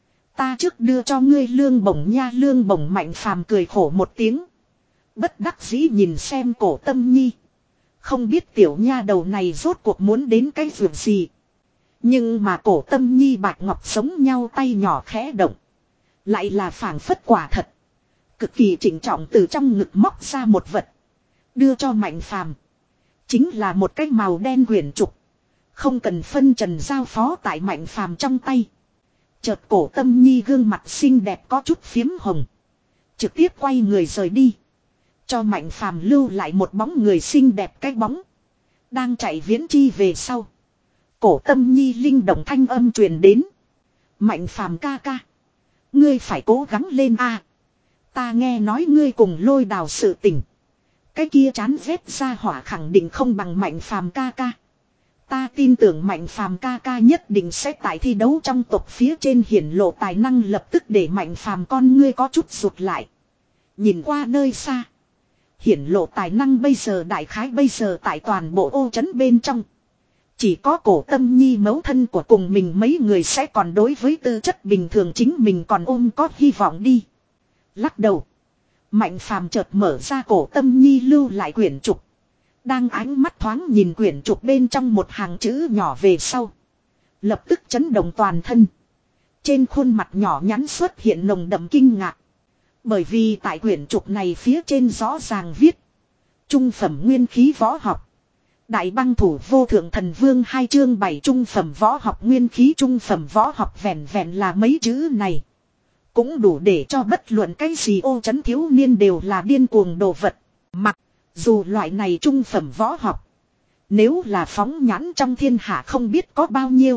Ta trước đưa cho ngươi lương bổng nha. Lương bổng. Mạnh phàm cười khổ một tiếng. Bất đắc dĩ nhìn xem Cổ Tâm Nhi. Không biết tiểu nha đầu này rốt cuộc muốn đến cái việc gì. Nhưng mà Cổ Tâm Nhi bạch ngọc sống nhau tay nhỏ khẽ động. Lại là phảng phất quả thật. Cực kỳ trịnh trọng từ trong ngực móc ra một vật. Đưa cho Mạnh phàm. Chính là một cái màu đen quyển trục. Không cần phân trần giao phó tại Mạnh phàm trong tay. Chợt Cổ Tâm Nhi gương mặt xinh đẹp có chút phiếm hồng. trực tiếp quay người rời đi. Cho Mạnh Phàm lưu lại một bóng người xinh đẹp cái bóng. Đang chạy viễn chi về sau. Cổ Tâm Nhi linh động thanh âm truyền đến. Mạnh Phàm ca ca. Ngươi phải cố gắng lên a. Ta nghe nói ngươi cùng Lôi Đào sự tình. Cái kia chán ghét ra hỏa khẳng định không bằng Mạnh Phàm ca ca. Ta tin tưởng Mạnh Phàm ca ca nhất định sẽ tại thi đấu trong tộc phía trên hiển lộ tài năng, lập tức để Mạnh Phàm con ngươi có chút rụt lại. Nhìn qua nơi xa. Hiển lộ tài năng bây giờ đại khái bây giờ tại toàn bộ ô trấn bên trong. Chỉ có Cổ Tâm Nhi mẫu thân của cùng mình mấy người sẽ còn đối với tư chất bình thường chính mình còn ôm có hy vọng đi. Lắc đầu. Mạnh Phàm chợt mở ra Cổ Tâm Nhi lưu lại quyển trục. Đang ánh mắt thoáng nhìn quyển trục bên trong một hàng chữ nhỏ về sau. Lập tức chấn động toàn thân. Trên khuôn mặt nhỏ nhắn xuất hiện nồng đậm kinh ngạc. Bởi vì tại quyển trục này phía trên rõ ràng viết. Trung phẩm nguyên khí võ học. Đại băng thủ vô thượng thần vương hai chương bảy trung phẩm võ học nguyên khí trung phẩm võ học vẹn vẹn là mấy chữ này. Cũng đủ để cho bất luận cái gì ô trấn thiếu niên đều là điên cuồng đồ vật. Mặc dù loại này trung phẩm võ học. Nếu là phóng nhãn trong thiên hạ không biết có bao nhiêu.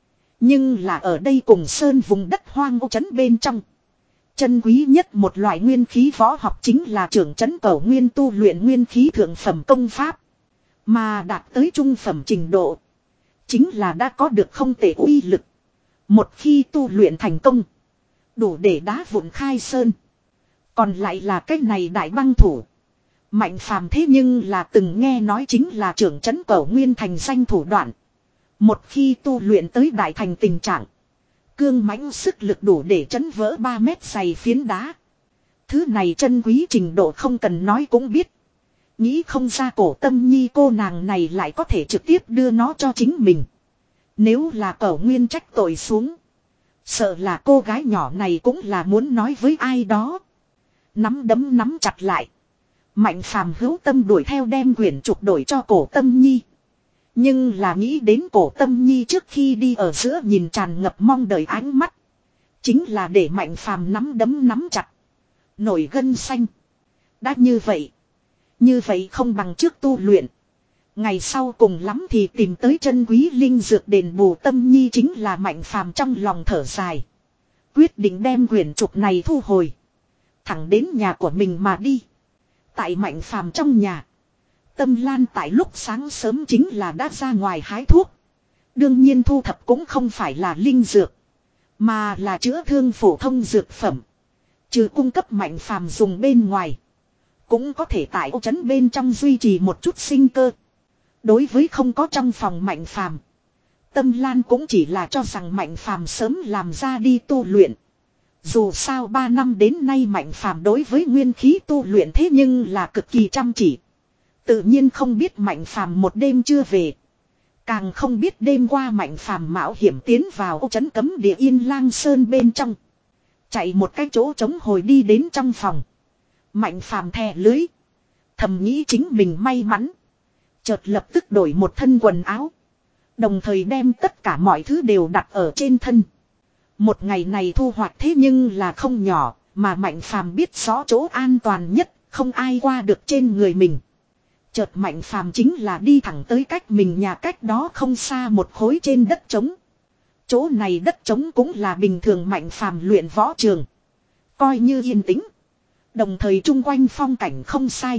Nhưng là ở đây cùng sơn vùng đất hoang ô trấn bên trong. Chân quý nhất một loại nguyên khí võ học chính là trưởng trấn cầu nguyên tu luyện nguyên khí thượng phẩm công pháp. Mà đạt tới trung phẩm trình độ. Chính là đã có được không tệ uy lực. Một khi tu luyện thành công. Đủ để đá vụn khai sơn. Còn lại là cái này đại băng thủ. Mạnh Phàm thế nhưng là từng nghe nói chính là trưởng trấn cầu nguyên thành danh thủ đoạn. Một khi tu luyện tới đại thành tình trạng. Cương mãnh sức lực đủ để chấn vỡ ba mét dày phiến đá. Thứ này chân quý trình độ không cần nói cũng biết. Nghĩ không ra Cổ Tâm Nhi cô nàng này lại có thể trực tiếp đưa nó cho chính mình. Nếu là Cẩu Nguyên trách tội xuống. Sợ là cô gái nhỏ này cũng là muốn nói với ai đó. Nắm đấm nắm chặt lại. Mạnh Phàm hữu tâm đuổi theo đem quyển trục đổi cho Cổ Tâm Nhi. Nhưng là nghĩ đến Cổ Tâm Nhi trước khi đi ở giữa nhìn tràn ngập mong đợi ánh mắt. Chính là để Mạnh Phàm nắm đấm nắm chặt. Nổi gân xanh. Đã như vậy. Như vậy không bằng trước tu luyện. Ngày sau cùng lắm thì tìm tới chân quý linh dược đền bù. Tâm Nhi chính là Mạnh Phàm trong lòng thở dài. Quyết định đem quyển trục này thu hồi. Thẳng đến nhà của mình mà đi. Tại Mạnh Phàm trong nhà. Tâm Lan tại lúc sáng sớm chính là đã ra ngoài hái thuốc. Đương nhiên thu thập cũng không phải là linh dược. Mà là chữa thương phổ thông dược phẩm. Trừ cung cấp Mạnh Phàm dùng bên ngoài. Cũng có thể tại ô trấn bên trong duy trì một chút sinh cơ. Đối với không có trong phòng Mạnh Phàm, Tâm Lan cũng chỉ là cho rằng Mạnh Phàm sớm làm ra đi tu luyện. Dù sao ba năm đến nay Mạnh Phàm đối với nguyên khí tu luyện thế nhưng là cực kỳ chăm chỉ. Tự nhiên không biết Mạnh Phàm một đêm chưa về. Càng không biết đêm qua Mạnh Phàm mạo hiểm tiến vào ô trấn cấm địa Yên Lang Sơn bên trong. Chạy một cái chỗ trống hồi đi đến trong phòng. Mạnh Phàm thè lưới. Thầm nghĩ chính mình may mắn. Chợt lập tức đổi một thân quần áo. Đồng thời đem tất cả mọi thứ đều đặt ở trên thân. Một ngày này thu hoạch thế nhưng là không nhỏ. Mà Mạnh Phàm biết rõ chỗ an toàn nhất. Không ai qua được trên người mình. Chợt Mạnh Phàm chính là đi thẳng tới cách mình nhà cách đó không xa một khối trên đất trống. Chỗ này đất trống cũng là bình thường Mạnh Phàm luyện võ trường. Coi như yên tĩnh. Đồng thời chung quanh phong cảnh không sai.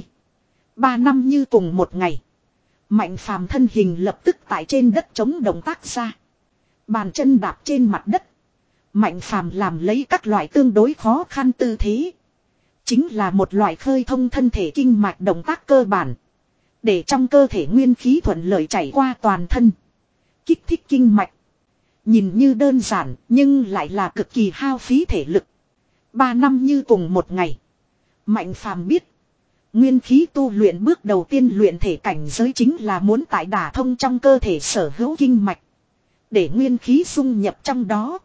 Ba năm như cùng một ngày. Mạnh Phàm thân hình lập tức tại trên đất trống động tác ra. Bàn chân đạp trên mặt đất. Mạnh Phàm làm lấy các loại tương đối khó khăn tư thế. Chính là một loại khơi thông thân thể kinh mạch động tác cơ bản. Để trong cơ thể nguyên khí thuận lợi chảy qua toàn thân. Kích thích kinh mạch. Nhìn như đơn giản nhưng lại là cực kỳ hao phí thể lực. Ba năm như cùng một ngày. Mạnh Phàm biết. Nguyên khí tu luyện bước đầu tiên luyện thể cảnh giới chính là muốn tại đả thông trong cơ thể sở hữu kinh mạch. Để nguyên khí dung nhập trong đó.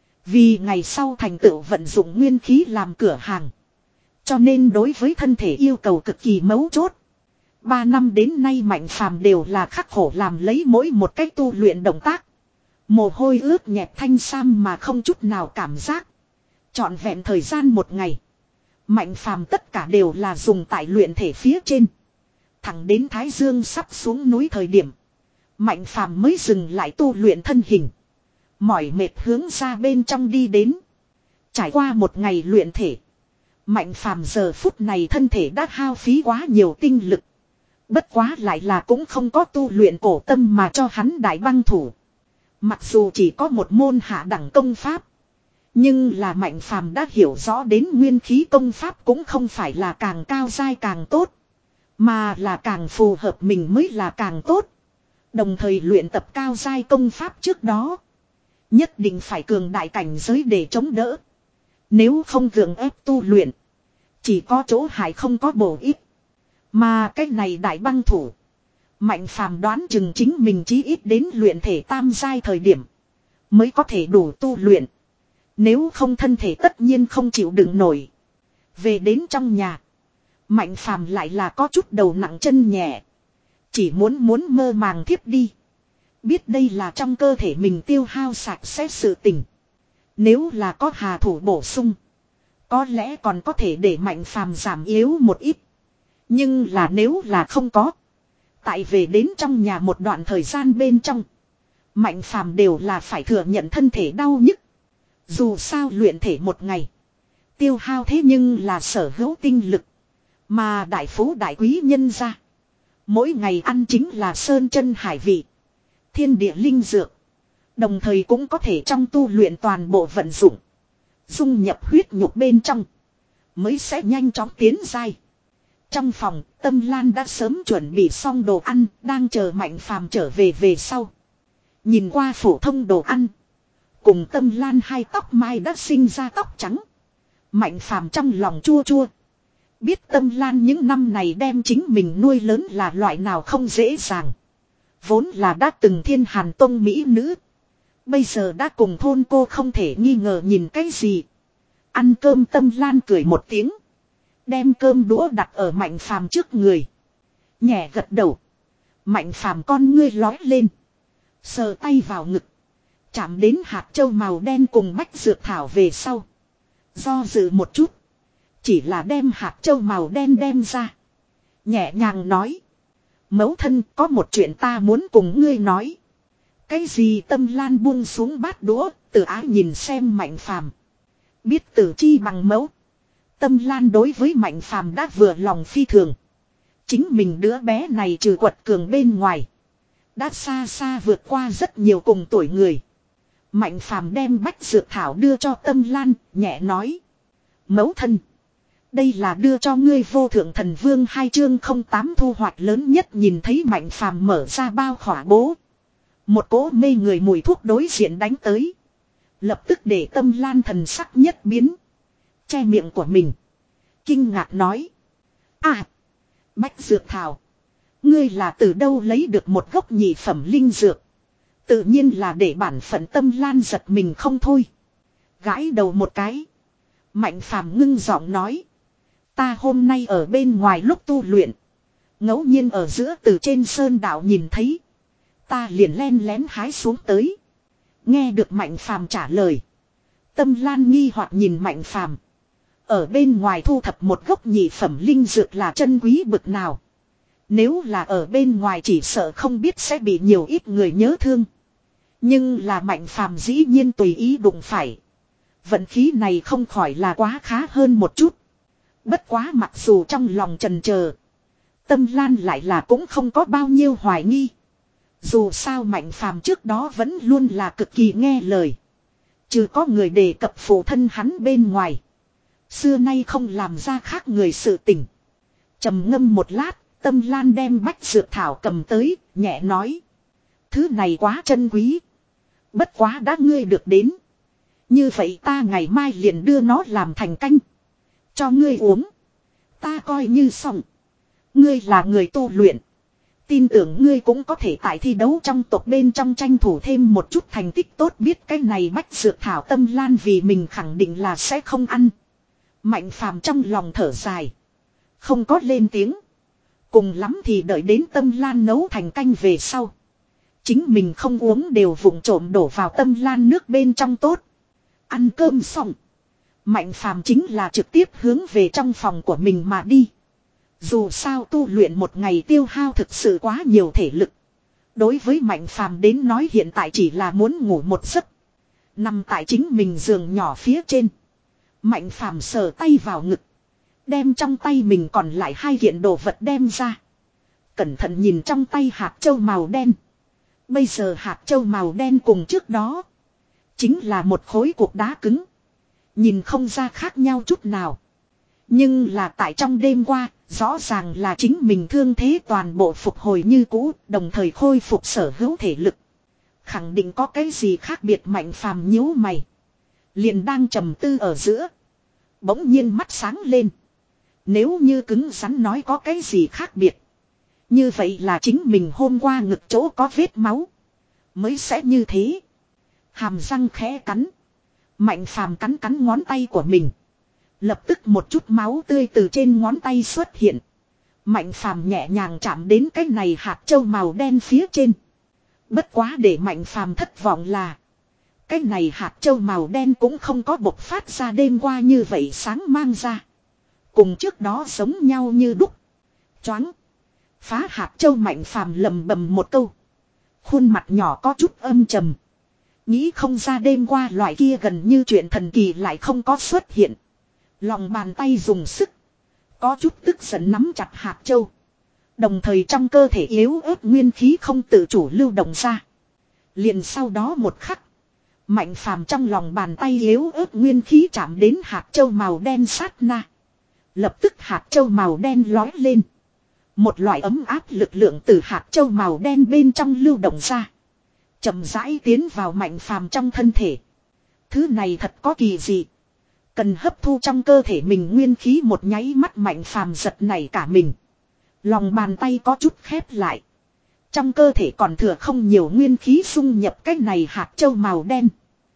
Vì ngày sau thành tựu vận dụng nguyên khí làm cửa hàng. Cho nên đối với thân thể yêu cầu cực kỳ mấu chốt. Ba năm đến nay Mạnh Phàm đều là khắc khổ làm lấy mỗi một cách tu luyện động tác. Mồ hôi ướt nhẹp thanh sam mà không chút nào cảm giác. Trọn vẹn thời gian một ngày. Mạnh phàm tất cả đều là dùng tại luyện thể phía trên. Thẳng đến Thái Dương sắp xuống núi thời điểm. Mạnh phàm mới dừng lại tu luyện thân hình. Mỏi mệt hướng ra bên trong đi đến. Trải qua một ngày luyện thể. Mạnh phàm giờ phút này thân thể đã hao phí quá nhiều tinh lực. Bất quá lại là cũng không có tu luyện cổ tâm mà cho hắn đại băng thủ. Mặc dù chỉ có một môn hạ đẳng công pháp. Nhưng là mạnh phàm đã hiểu rõ đến nguyên khí công pháp cũng không phải là càng cao giai càng tốt. Mà là càng phù hợp mình mới là càng tốt. Đồng thời luyện tập cao giai công pháp trước đó. Nhất định phải cường đại cảnh giới để chống đỡ. Nếu không gượng ép tu luyện. Chỉ có chỗ hại không có bổ ích. Mà cái này đại băng thủ. Mạnh phàm đoán chừng chính mình chí ít đến luyện thể tam giai thời điểm. Mới có thể đủ tu luyện. Nếu không thân thể tất nhiên không chịu đựng nổi. Về đến trong nhà. Mạnh phàm lại là có chút đầu nặng chân nhẹ. Chỉ muốn muốn mơ màng thiếp đi. Biết đây là trong cơ thể mình tiêu hao sạch sẽ sự tình. Nếu là có hà thủ bổ sung. Có lẽ còn có thể để mạnh phàm giảm yếu một ít. Nhưng là nếu là không có. Tại về đến trong nhà một đoạn thời gian bên trong. Mạnh phàm đều là phải thừa nhận thân thể đau nhức. Dù sao luyện thể một ngày. Tiêu hao thế nhưng là sở hữu tinh lực. Mà đại phú đại quý nhân ra. Mỗi ngày ăn chính là sơn chân hải vị. Thiên địa linh dược. Đồng thời cũng có thể trong tu luyện toàn bộ vận dụng. Dung nhập huyết nhục bên trong. Mới sẽ nhanh chóng tiến giai. Trong phòng, Tâm Lan đã sớm chuẩn bị xong đồ ăn, đang chờ Mạnh phàm trở về về sau. Nhìn qua phổ thông đồ ăn. Cùng Tâm Lan hai tóc mai đã sinh ra tóc trắng. Mạnh phàm trong lòng chua chua. Biết Tâm Lan những năm này đem chính mình nuôi lớn là loại nào không dễ dàng. Vốn là đã từng thiên hàn tông mỹ nữ. Bây giờ đã cùng thôn cô không thể nghi ngờ nhìn cái gì. Ăn cơm Tâm Lan cười một tiếng. Đem cơm đũa đặt ở Mạnh phàm trước người. Nhẹ gật đầu. Mạnh phàm con ngươi lói lên. Sờ tay vào ngực. Chạm đến hạt châu màu đen cùng bách dược thảo về sau. Do dự một chút. Chỉ là đem hạt châu màu đen đem ra. Nhẹ nhàng nói. Mẫu thân có một chuyện ta muốn cùng ngươi nói. Cái gì? Tâm Lan buông xuống bát đũa. Từ ái nhìn xem Mạnh phàm. Biết tử chi bằng mẫu. Tâm Lan đối với Mạnh phàm đã vừa lòng phi thường. Chính mình đứa bé này trừ quật cường bên ngoài. Đã xa xa vượt qua rất nhiều cùng tuổi người. Mạnh phàm đem bách dược thảo đưa cho Tâm Lan, nhẹ nói. Mẫu thân. Đây là đưa cho ngươi vô thượng thần vương hai chương không tám thu hoạch lớn nhất nhìn thấy Mạnh phàm mở ra bao khỏa bố. Một cỗ mê người mùi thuốc đối diện đánh tới. Lập tức để Tâm Lan thần sắc nhất biến. Che miệng của mình. Kinh ngạc nói. À. Bách dược thảo. Ngươi là từ đâu lấy được một gốc nhị phẩm linh dược. Tự nhiên là để bản phận Tâm Lan giật mình không thôi. Gãi đầu một cái. Mạnh phàm ngưng giọng nói. Ta hôm nay ở bên ngoài lúc tu luyện. Ngẫu nhiên ở giữa từ trên sơn đảo nhìn thấy. Ta liền len lén hái xuống tới. Nghe được Mạnh phàm trả lời. Tâm Lan nghi hoặc nhìn Mạnh phàm. Ở bên ngoài thu thập một gốc nhị phẩm linh dược là chân quý bực nào. Nếu là ở bên ngoài chỉ sợ không biết sẽ bị nhiều ít người nhớ thương. Nhưng là Mạnh phàm dĩ nhiên tùy ý đụng phải. Vận khí này không khỏi là quá khá hơn một chút. Bất quá mặc dù trong lòng trần chờ, Tâm Lan lại là cũng không có bao nhiêu hoài nghi. Dù sao Mạnh phàm trước đó vẫn luôn là cực kỳ nghe lời. Chứ có người đề cập phụ thân hắn bên ngoài. Xưa nay không làm ra khác người sự tình. Trầm ngâm một lát, Tâm Lan đem bách dược thảo cầm tới, nhẹ nói. Thứ này quá chân quý. Bất quá đã ngươi được đến. Như vậy ta ngày mai liền đưa nó làm thành canh. Cho ngươi uống. Ta coi như xong. Ngươi là người tu luyện. Tin tưởng ngươi cũng có thể tại thi đấu trong tộc bên trong tranh thủ thêm một chút thành tích tốt. Biết cái này bách dược thảo Tâm Lan vì mình khẳng định là sẽ không ăn. Mạnh phàm trong lòng thở dài. Không có lên tiếng. Cùng lắm thì đợi đến Tâm Lan nấu thành canh về sau. Chính mình không uống đều vụng trộm đổ vào Tâm Lan nước bên trong tốt. Ăn cơm xong. Mạnh phàm chính là trực tiếp hướng về trong phòng của mình mà đi. Dù sao tu luyện một ngày tiêu hao thực sự quá nhiều thể lực. Đối với Mạnh phàm đến nói hiện tại chỉ là muốn ngủ một giấc. Nằm tại chính mình giường nhỏ phía trên. Mạnh phàm sờ tay vào ngực. Đem trong tay mình còn lại hai kiện đồ vật đem ra. Cẩn thận nhìn trong tay hạt châu màu đen. Bây giờ hạt châu màu đen cùng trước đó. Chính là một khối cục đá cứng. Nhìn không ra khác nhau chút nào. Nhưng là tại trong đêm qua, rõ ràng là chính mình thương thế toàn bộ phục hồi như cũ, đồng thời khôi phục sở hữu thể lực. Khẳng định có cái gì khác biệt. Mạnh phàm nhíu mày. Liền đang trầm tư ở giữa. Bỗng nhiên mắt sáng lên. Nếu như cứng rắn nói có cái gì khác biệt. Như vậy là chính mình hôm qua ngực chỗ có vết máu. Mới sẽ như thế. Hàm răng khẽ cắn. Mạnh phàm cắn cắn ngón tay của mình. Lập tức một chút máu tươi từ trên ngón tay xuất hiện. Mạnh phàm nhẹ nhàng chạm đến cái này hạt châu màu đen phía trên. Bất quá để Mạnh phàm thất vọng là. Cái này hạt châu màu đen cũng không có bộc phát ra đêm qua như vậy sáng mang ra. Cùng trước đó giống nhau như đúc. Choáng. Phá hạt châu Mạnh phàm lầm bầm một câu. Khuôn mặt nhỏ có chút âm trầm. Nghĩ không ra đêm qua loại kia gần như chuyện thần kỳ lại không có xuất hiện. Lòng bàn tay dùng sức. Có chút tức giận nắm chặt hạt châu. Đồng thời trong cơ thể yếu ớt nguyên khí không tự chủ lưu động ra. Liền sau đó một khắc. Mạnh phàm trong lòng bàn tay yếu ớt nguyên khí chạm đến hạt châu màu đen sát na. Lập tức hạt châu màu đen lói lên. Một loại ấm áp lực lượng từ hạt châu màu đen bên trong lưu động ra. Chậm rãi tiến vào Mạnh phàm trong thân thể. Thứ này thật có kỳ dị. Cần hấp thu trong cơ thể mình nguyên khí một nháy mắt Mạnh phàm giật nảy cả mình. Lòng bàn tay có chút khép lại. Trong cơ thể còn thừa không nhiều nguyên khí xung nhập cái này hạt châu màu đen.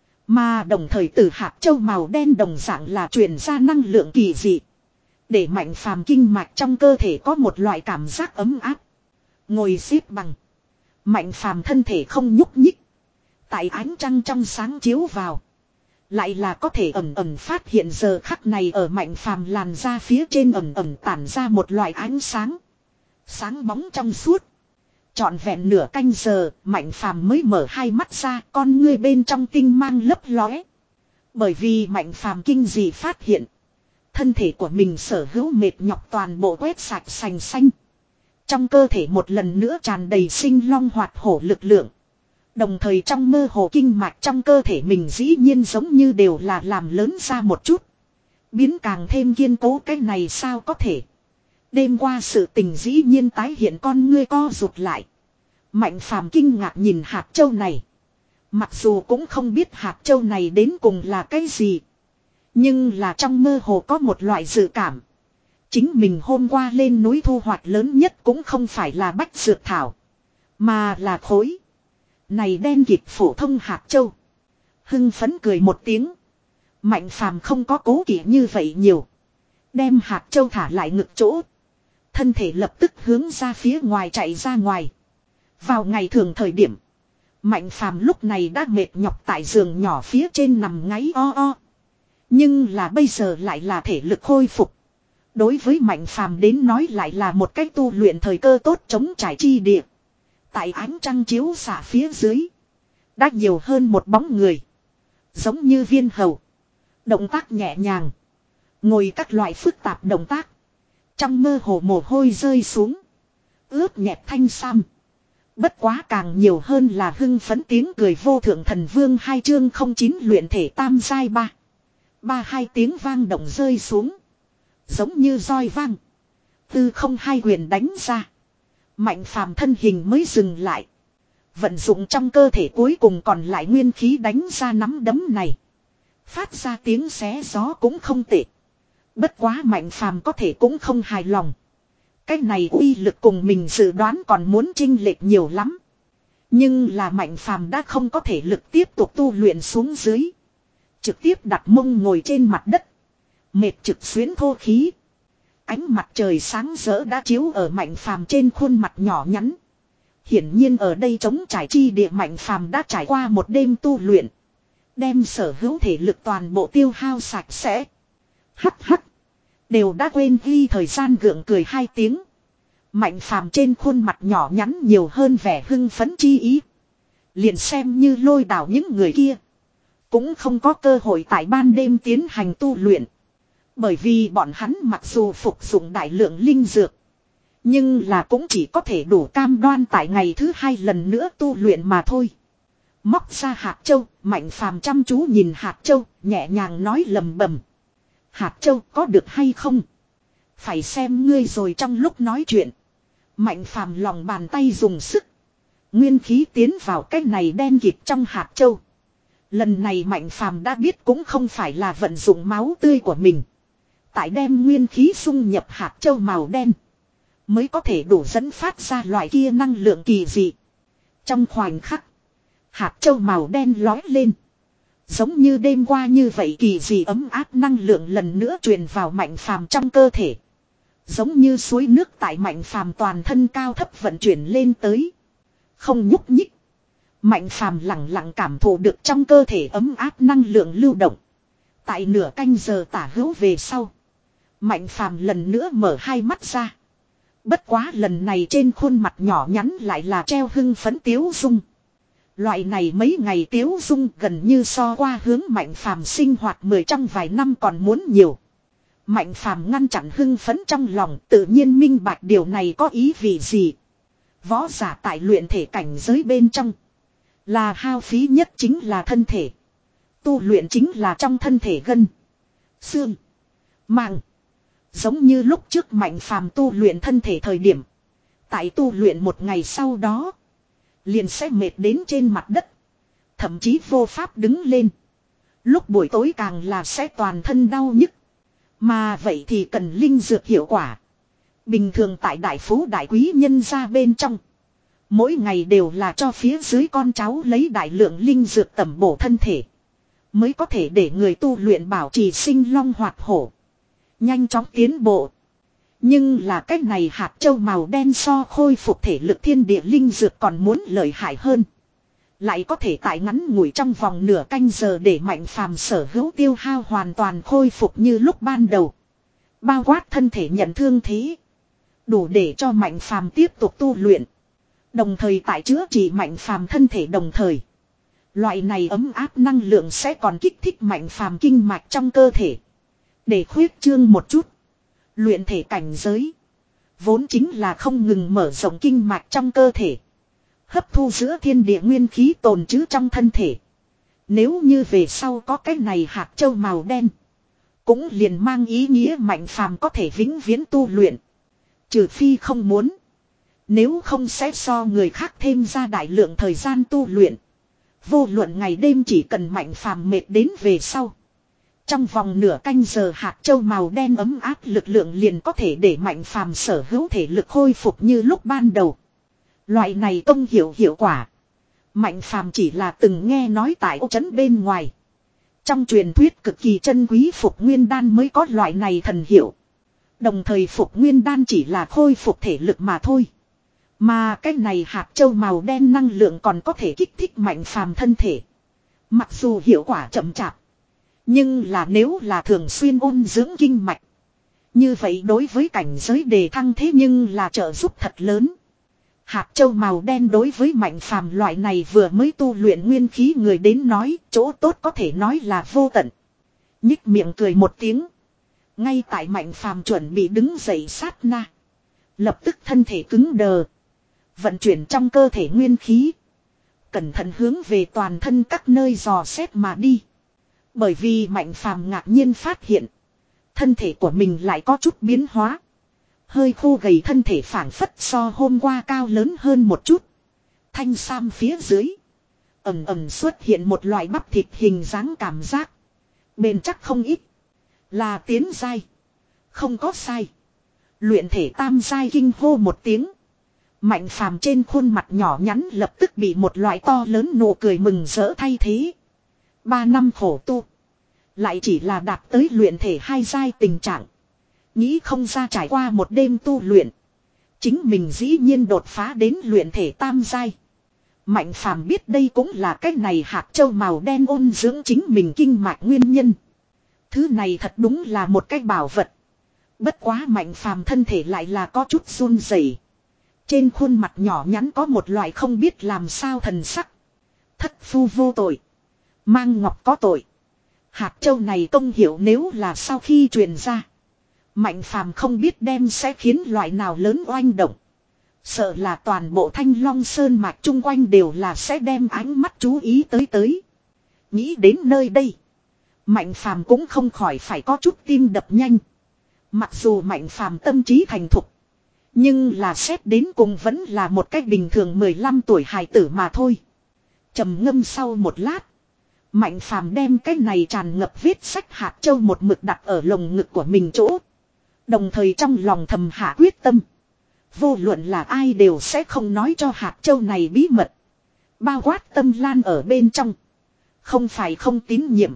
Mà đồng thời từ hạt châu màu đen đồng dạng là truyền ra năng lượng kỳ dị. Để Mạnh phàm kinh mạch trong cơ thể có một loại cảm giác ấm áp. Ngồi xếp bằng. Mạnh phàm thân thể không nhúc nhích. Tại ánh trăng trong sáng chiếu vào. Lại là có thể ẩm ẩm phát hiện giờ khắc này ở Mạnh phàm làn ra phía trên ẩm ẩm tản ra một loại ánh sáng. Sáng bóng trong suốt. Trọn vẹn nửa canh giờ, Mạnh phàm mới mở hai mắt ra, con ngươi bên trong tinh mang lấp lóe. Bởi vì Mạnh phàm kinh dị phát hiện. Thân thể của mình sở hữu mệt nhọc toàn bộ quét sạch sành xanh. Trong cơ thể một lần nữa tràn đầy sinh long hoạt hổ lực lượng. Đồng thời trong mơ hồ kinh mạch trong cơ thể mình dĩ nhiên giống như đều là làm lớn ra một chút. Biến càng thêm kiên cố. Cái này sao có thể. Đêm qua sự tình dĩ nhiên tái hiện, con ngươi co rụt lại. Mạnh phàm kinh ngạc nhìn hạt châu này. Mặc dù cũng không biết hạt châu này đến cùng là cái gì. Nhưng là trong mơ hồ có một loại dự cảm. Chính mình hôm qua lên núi thu hoạch lớn nhất cũng không phải là bách dược thảo. Mà là khối. Này đen kịt phổ thông hạt châu. Hưng phấn cười một tiếng. Mạnh phàm không có cố kỵ như vậy nhiều. Đem hạt châu thả lại ngực chỗ. Thân thể lập tức hướng ra phía ngoài chạy ra ngoài. Vào ngày thường thời điểm. Mạnh phàm lúc này đã mệt nhọc tại giường nhỏ phía trên nằm ngáy o o. Nhưng là bây giờ lại là thể lực khôi phục. Đối với Mạnh phàm đến nói lại là một cách tu luyện thời cơ tốt chống trải chi địa. Tại ánh trăng chiếu xạ phía dưới. Đã nhiều hơn một bóng người. Giống như viên hầu. Động tác nhẹ nhàng. Ngồi các loại phức tạp động tác. Trong mơ hồ mồ hôi rơi xuống. Ướt nhẹp thanh sam. Bất quá càng nhiều hơn là hưng phấn tiếng cười. Vô thượng thần vương hai chương không chín luyện thể tam giai ba. Ba hai tiếng vang động rơi xuống. Giống như roi vang. Tư không hai quyền đánh ra. Mạnh phàm thân hình mới dừng lại. Vận dụng trong cơ thể cuối cùng còn lại nguyên khí đánh ra nắm đấm này. Phát ra tiếng xé gió cũng không tệ. Bất quá Mạnh phàm có thể cũng không hài lòng. Cái này uy lực cùng mình dự đoán còn muốn chênh lệch nhiều lắm. Nhưng là Mạnh phàm đã không có thể lực tiếp tục tu luyện xuống dưới. Trực tiếp đặt mông ngồi trên mặt đất. Mệt trực xuyến thô khí. Ánh mặt trời sáng rỡ đã chiếu ở Mạnh phàm trên khuôn mặt nhỏ nhắn. Hiển nhiên ở đây chống trải chi địa Mạnh phàm đã trải qua một đêm tu luyện. Đem sở hữu thể lực toàn bộ tiêu hao sạch sẽ. Hắc hắc. Đều đã quên ghi thời gian gượng cười hai tiếng. Mạnh phàm trên khuôn mặt nhỏ nhắn nhiều hơn vẻ hưng phấn chi ý. Liền xem như lôi đảo những người kia. Cũng không có cơ hội tại ban đêm tiến hành tu luyện. Bởi vì bọn hắn mặc dù phục dụng đại lượng linh dược. Nhưng là cũng chỉ có thể đủ cam đoan tại ngày thứ hai lần nữa tu luyện mà thôi. Móc ra hạt châu, Mạnh phàm chăm chú nhìn hạt châu, nhẹ nhàng nói lầm bầm. Hạt châu có được hay không? Phải xem ngươi rồi. Trong lúc nói chuyện. Mạnh phàm lòng bàn tay dùng sức. Nguyên khí tiến vào cái này đen kịt trong hạt châu. Lần này Mạnh phàm đã biết cũng không phải là vận dụng máu tươi của mình. Tại đem nguyên khí xung nhập hạt châu màu đen. Mới có thể đủ dẫn phát ra loại kia năng lượng kỳ dị. Trong khoảnh khắc. Hạt châu màu đen lói lên. Giống như đêm qua như vậy kỳ dị ấm áp năng lượng lần nữa truyền vào Mạnh phàm trong cơ thể. Giống như suối nước tại Mạnh phàm toàn thân cao thấp vận chuyển lên tới. Không nhúc nhích. Mạnh phàm lặng lặng cảm thụ được trong cơ thể ấm áp năng lượng lưu động. Tại nửa canh giờ tả hữu về sau. Mạnh phàm lần nữa mở hai mắt ra. Bất quá lần này trên khuôn mặt nhỏ nhắn lại là treo hưng phấn tiếu dung. Loại này mấy ngày tiếu dung gần như so qua hướng Mạnh phàm sinh hoạt mười trong vài năm còn muốn nhiều. Mạnh phàm ngăn chặn hưng phấn trong lòng, tự nhiên minh bạch điều này có ý vị gì. Võ giả tại luyện thể cảnh giới bên trong. Là hao phí nhất chính là thân thể. Tu luyện chính là trong thân thể gân, xương, màng. Giống như lúc trước Mạnh phàm tu luyện thân thể thời điểm. Tại tu luyện một ngày sau đó. Liền sẽ mệt đến trên mặt đất. Thậm chí vô pháp đứng lên. Lúc buổi tối càng là sẽ toàn thân đau nhức. Mà vậy thì cần linh dược hiệu quả. Bình thường tại đại phú đại quý nhân gia bên trong. Mỗi ngày đều là cho phía dưới con cháu lấy đại lượng linh dược tẩm bổ thân thể. Mới có thể để người tu luyện bảo trì sinh long hoạt hổ. Nhanh chóng tiến bộ. Nhưng là cách này hạt châu màu đen so khôi phục thể lực thiên địa linh dược còn muốn lợi hại hơn. Lại có thể tại ngắn ngủi trong vòng nửa canh giờ để Mạnh phàm sở hữu tiêu hao hoàn toàn khôi phục như lúc ban đầu. Bao quát thân thể nhận thương thế. Đủ để cho Mạnh phàm tiếp tục tu luyện. Đồng thời tại chữa trị Mạnh phàm thân thể đồng thời. Loại này ấm áp năng lượng sẽ còn kích thích Mạnh phàm kinh mạch trong cơ thể. Để khuyết trương một chút. Luyện thể cảnh giới. Vốn chính là không ngừng mở rộng kinh mạch trong cơ thể. Hấp thu giữa thiên địa nguyên khí tồn trữ trong thân thể. Nếu như về sau có cái này hạt châu màu đen. Cũng liền mang ý nghĩa Mạnh phàm có thể vĩnh viễn tu luyện. Trừ phi không muốn. Nếu không sẽ so người khác thêm ra đại lượng thời gian tu luyện. Vô luận ngày đêm chỉ cần Mạnh phàm mệt đến về sau. Trong vòng nửa canh giờ hạt châu màu đen ấm áp lực lượng liền có thể để Mạnh phàm sở hữu thể lực khôi phục như lúc ban đầu. Loại này công hiệu hiệu quả. Mạnh phàm chỉ là từng nghe nói tại ô trấn bên ngoài. Trong truyền thuyết cực kỳ chân quý phục nguyên đan mới có loại này thần hiệu. Đồng thời phục nguyên đan chỉ là khôi phục thể lực mà thôi. Mà cái này hạt châu màu đen năng lượng còn có thể kích thích Mạnh phàm thân thể. Mặc dù hiệu quả chậm chạp. Nhưng là nếu là thường xuyên ôn dưỡng kinh mạch. Như vậy đối với cảnh giới đề thăng thế nhưng là trợ giúp thật lớn. Hạt châu màu đen đối với Mạnh phàm loại này vừa mới tu luyện nguyên khí người đến nói chỗ tốt có thể nói là vô tận. Nhích miệng cười một tiếng. Ngay tại Mạnh phàm chuẩn bị đứng dậy sát na. Lập tức thân thể cứng đờ. Vận chuyển trong cơ thể nguyên khí. Cẩn thận hướng về toàn thân các nơi dò xét mà đi. Bởi vì Mạnh phàm ngạc nhiên phát hiện. Thân thể của mình lại có chút biến hóa. Hơi khô gầy thân thể phảng phất so hôm qua cao lớn hơn một chút. Thanh sam phía dưới. Ẩm ẩm xuất hiện một loại bắp thịt hình dáng cảm giác. Bền chắc không ít. Là tiến giai. Không có sai. Luyện thể tam giai kinh hô một tiếng. Mạnh phàm trên khuôn mặt nhỏ nhắn lập tức bị một loại to lớn nụ cười mừng rỡ thay thế. Ba năm khổ tu. Lại chỉ là đạt tới luyện thể hai giai tình trạng. Nghĩ không ra trải qua một đêm tu luyện. Chính mình dĩ nhiên đột phá đến luyện thể tam giai. Mạnh phàm biết đây cũng là cái này hạt châu màu đen ôn dưỡng chính mình kinh mạch nguyên nhân. Thứ này thật đúng là một cái bảo vật. Bất quá mạnh phàm thân thể lại là có chút run rẩy. Trên khuôn mặt nhỏ nhắn có một loại không biết làm sao thần sắc. Thất phu vô tội. Mang ngọc có tội. Hạt châu này công hiệu nếu là sau khi truyền ra. Mạnh phàm không biết đem sẽ khiến loại nào lớn oanh động. Sợ là toàn bộ Thanh Long Sơn mạch chung quanh đều là sẽ đem ánh mắt chú ý tới tới. Nghĩ đến nơi đây. Mạnh phàm cũng không khỏi phải có chút tim đập nhanh. Mặc dù mạnh phàm tâm trí thành thục. Nhưng là xét đến cùng vẫn là một cách bình thường mười lăm tuổi hài tử mà thôi. Trầm ngâm sau một lát. Mạnh phàm đem cái này tràn ngập vết sách hạt châu một mực đặt ở lồng ngực của mình chỗ. Đồng thời trong lòng thầm hạ quyết tâm. Vô luận là ai đều sẽ không nói cho hạt châu này bí mật. Bao quát Tâm Lan ở bên trong. Không phải không tín nhiệm.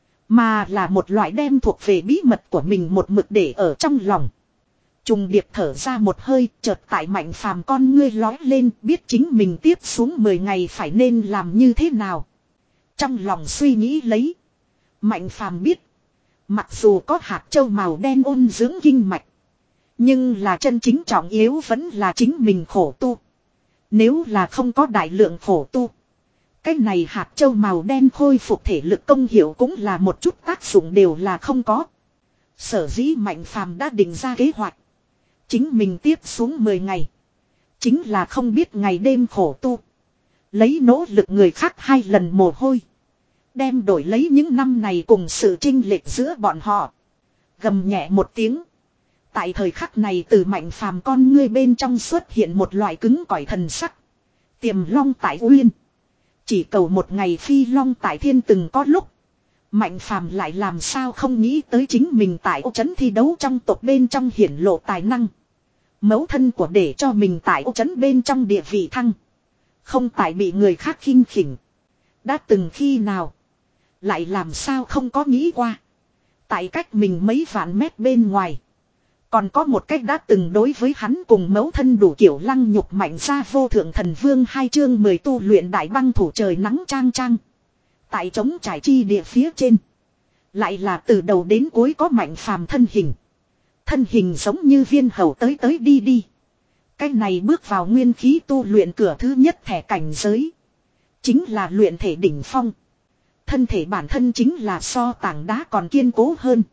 Mà là một loại đem thuộc về bí mật của mình một mực để ở trong lòng. Trùng điệp thở ra một hơi, chợt tại mạnh phàm con ngươi lói lên, biết chính mình tiếp xuống mười ngày phải nên làm như thế nào. Trong lòng suy nghĩ lấy. Mạnh phàm biết. Mặc dù có hạt châu màu đen ôn dưỡng kinh mạch. Nhưng là chân chính trọng yếu vẫn là chính mình khổ tu. Nếu là không có đại lượng khổ tu. Cái này hạt châu màu đen khôi phục thể lực công hiệu cũng là một chút tác dụng đều là không có. Sở dĩ mạnh phàm đã định ra kế hoạch. Chính mình tiếp xuống mười ngày. Chính là không biết ngày đêm khổ tu. Lấy nỗ lực người khác hai lần mồ hôi. Đem đổi lấy những năm này cùng sự chênh lệch giữa bọn họ. Gầm nhẹ một tiếng. Tại thời khắc này từ mạnh phàm con ngươi bên trong xuất hiện một loại cứng cỏi thần sắc. Tiềm long tại uyên. Chỉ cầu một ngày phi long tại thiên từng có lúc. Mạnh phàm lại làm sao không nghĩ tới chính mình tại ô trấn thi đấu trong tộc bên trong hiển lộ tài năng. Mẫu thân của để cho mình tại ô trấn bên trong địa vị thăng. Không tại bị người khác khinh khỉnh. Đã từng khi nào. Lại làm sao không có nghĩ qua. Tại cách mình mấy vạn mét bên ngoài. Còn có một cách đã từng đối với hắn cùng mẫu thân đủ kiểu lăng nhục mạnh ra vô thượng thần vương hai chương mười tu luyện đại băng thủ trời nắng trang trang. Tại trống trải chi địa phía trên. Lại là từ đầu đến cuối có mạnh phàm thân hình. Thân hình giống như viên hầu tới tới đi đi. Cái này bước vào nguyên khí tu luyện cửa thứ nhất thẻ cảnh giới. Chính là luyện thể đỉnh phong. Thân thể bản thân chính là so tảng đá còn kiên cố hơn.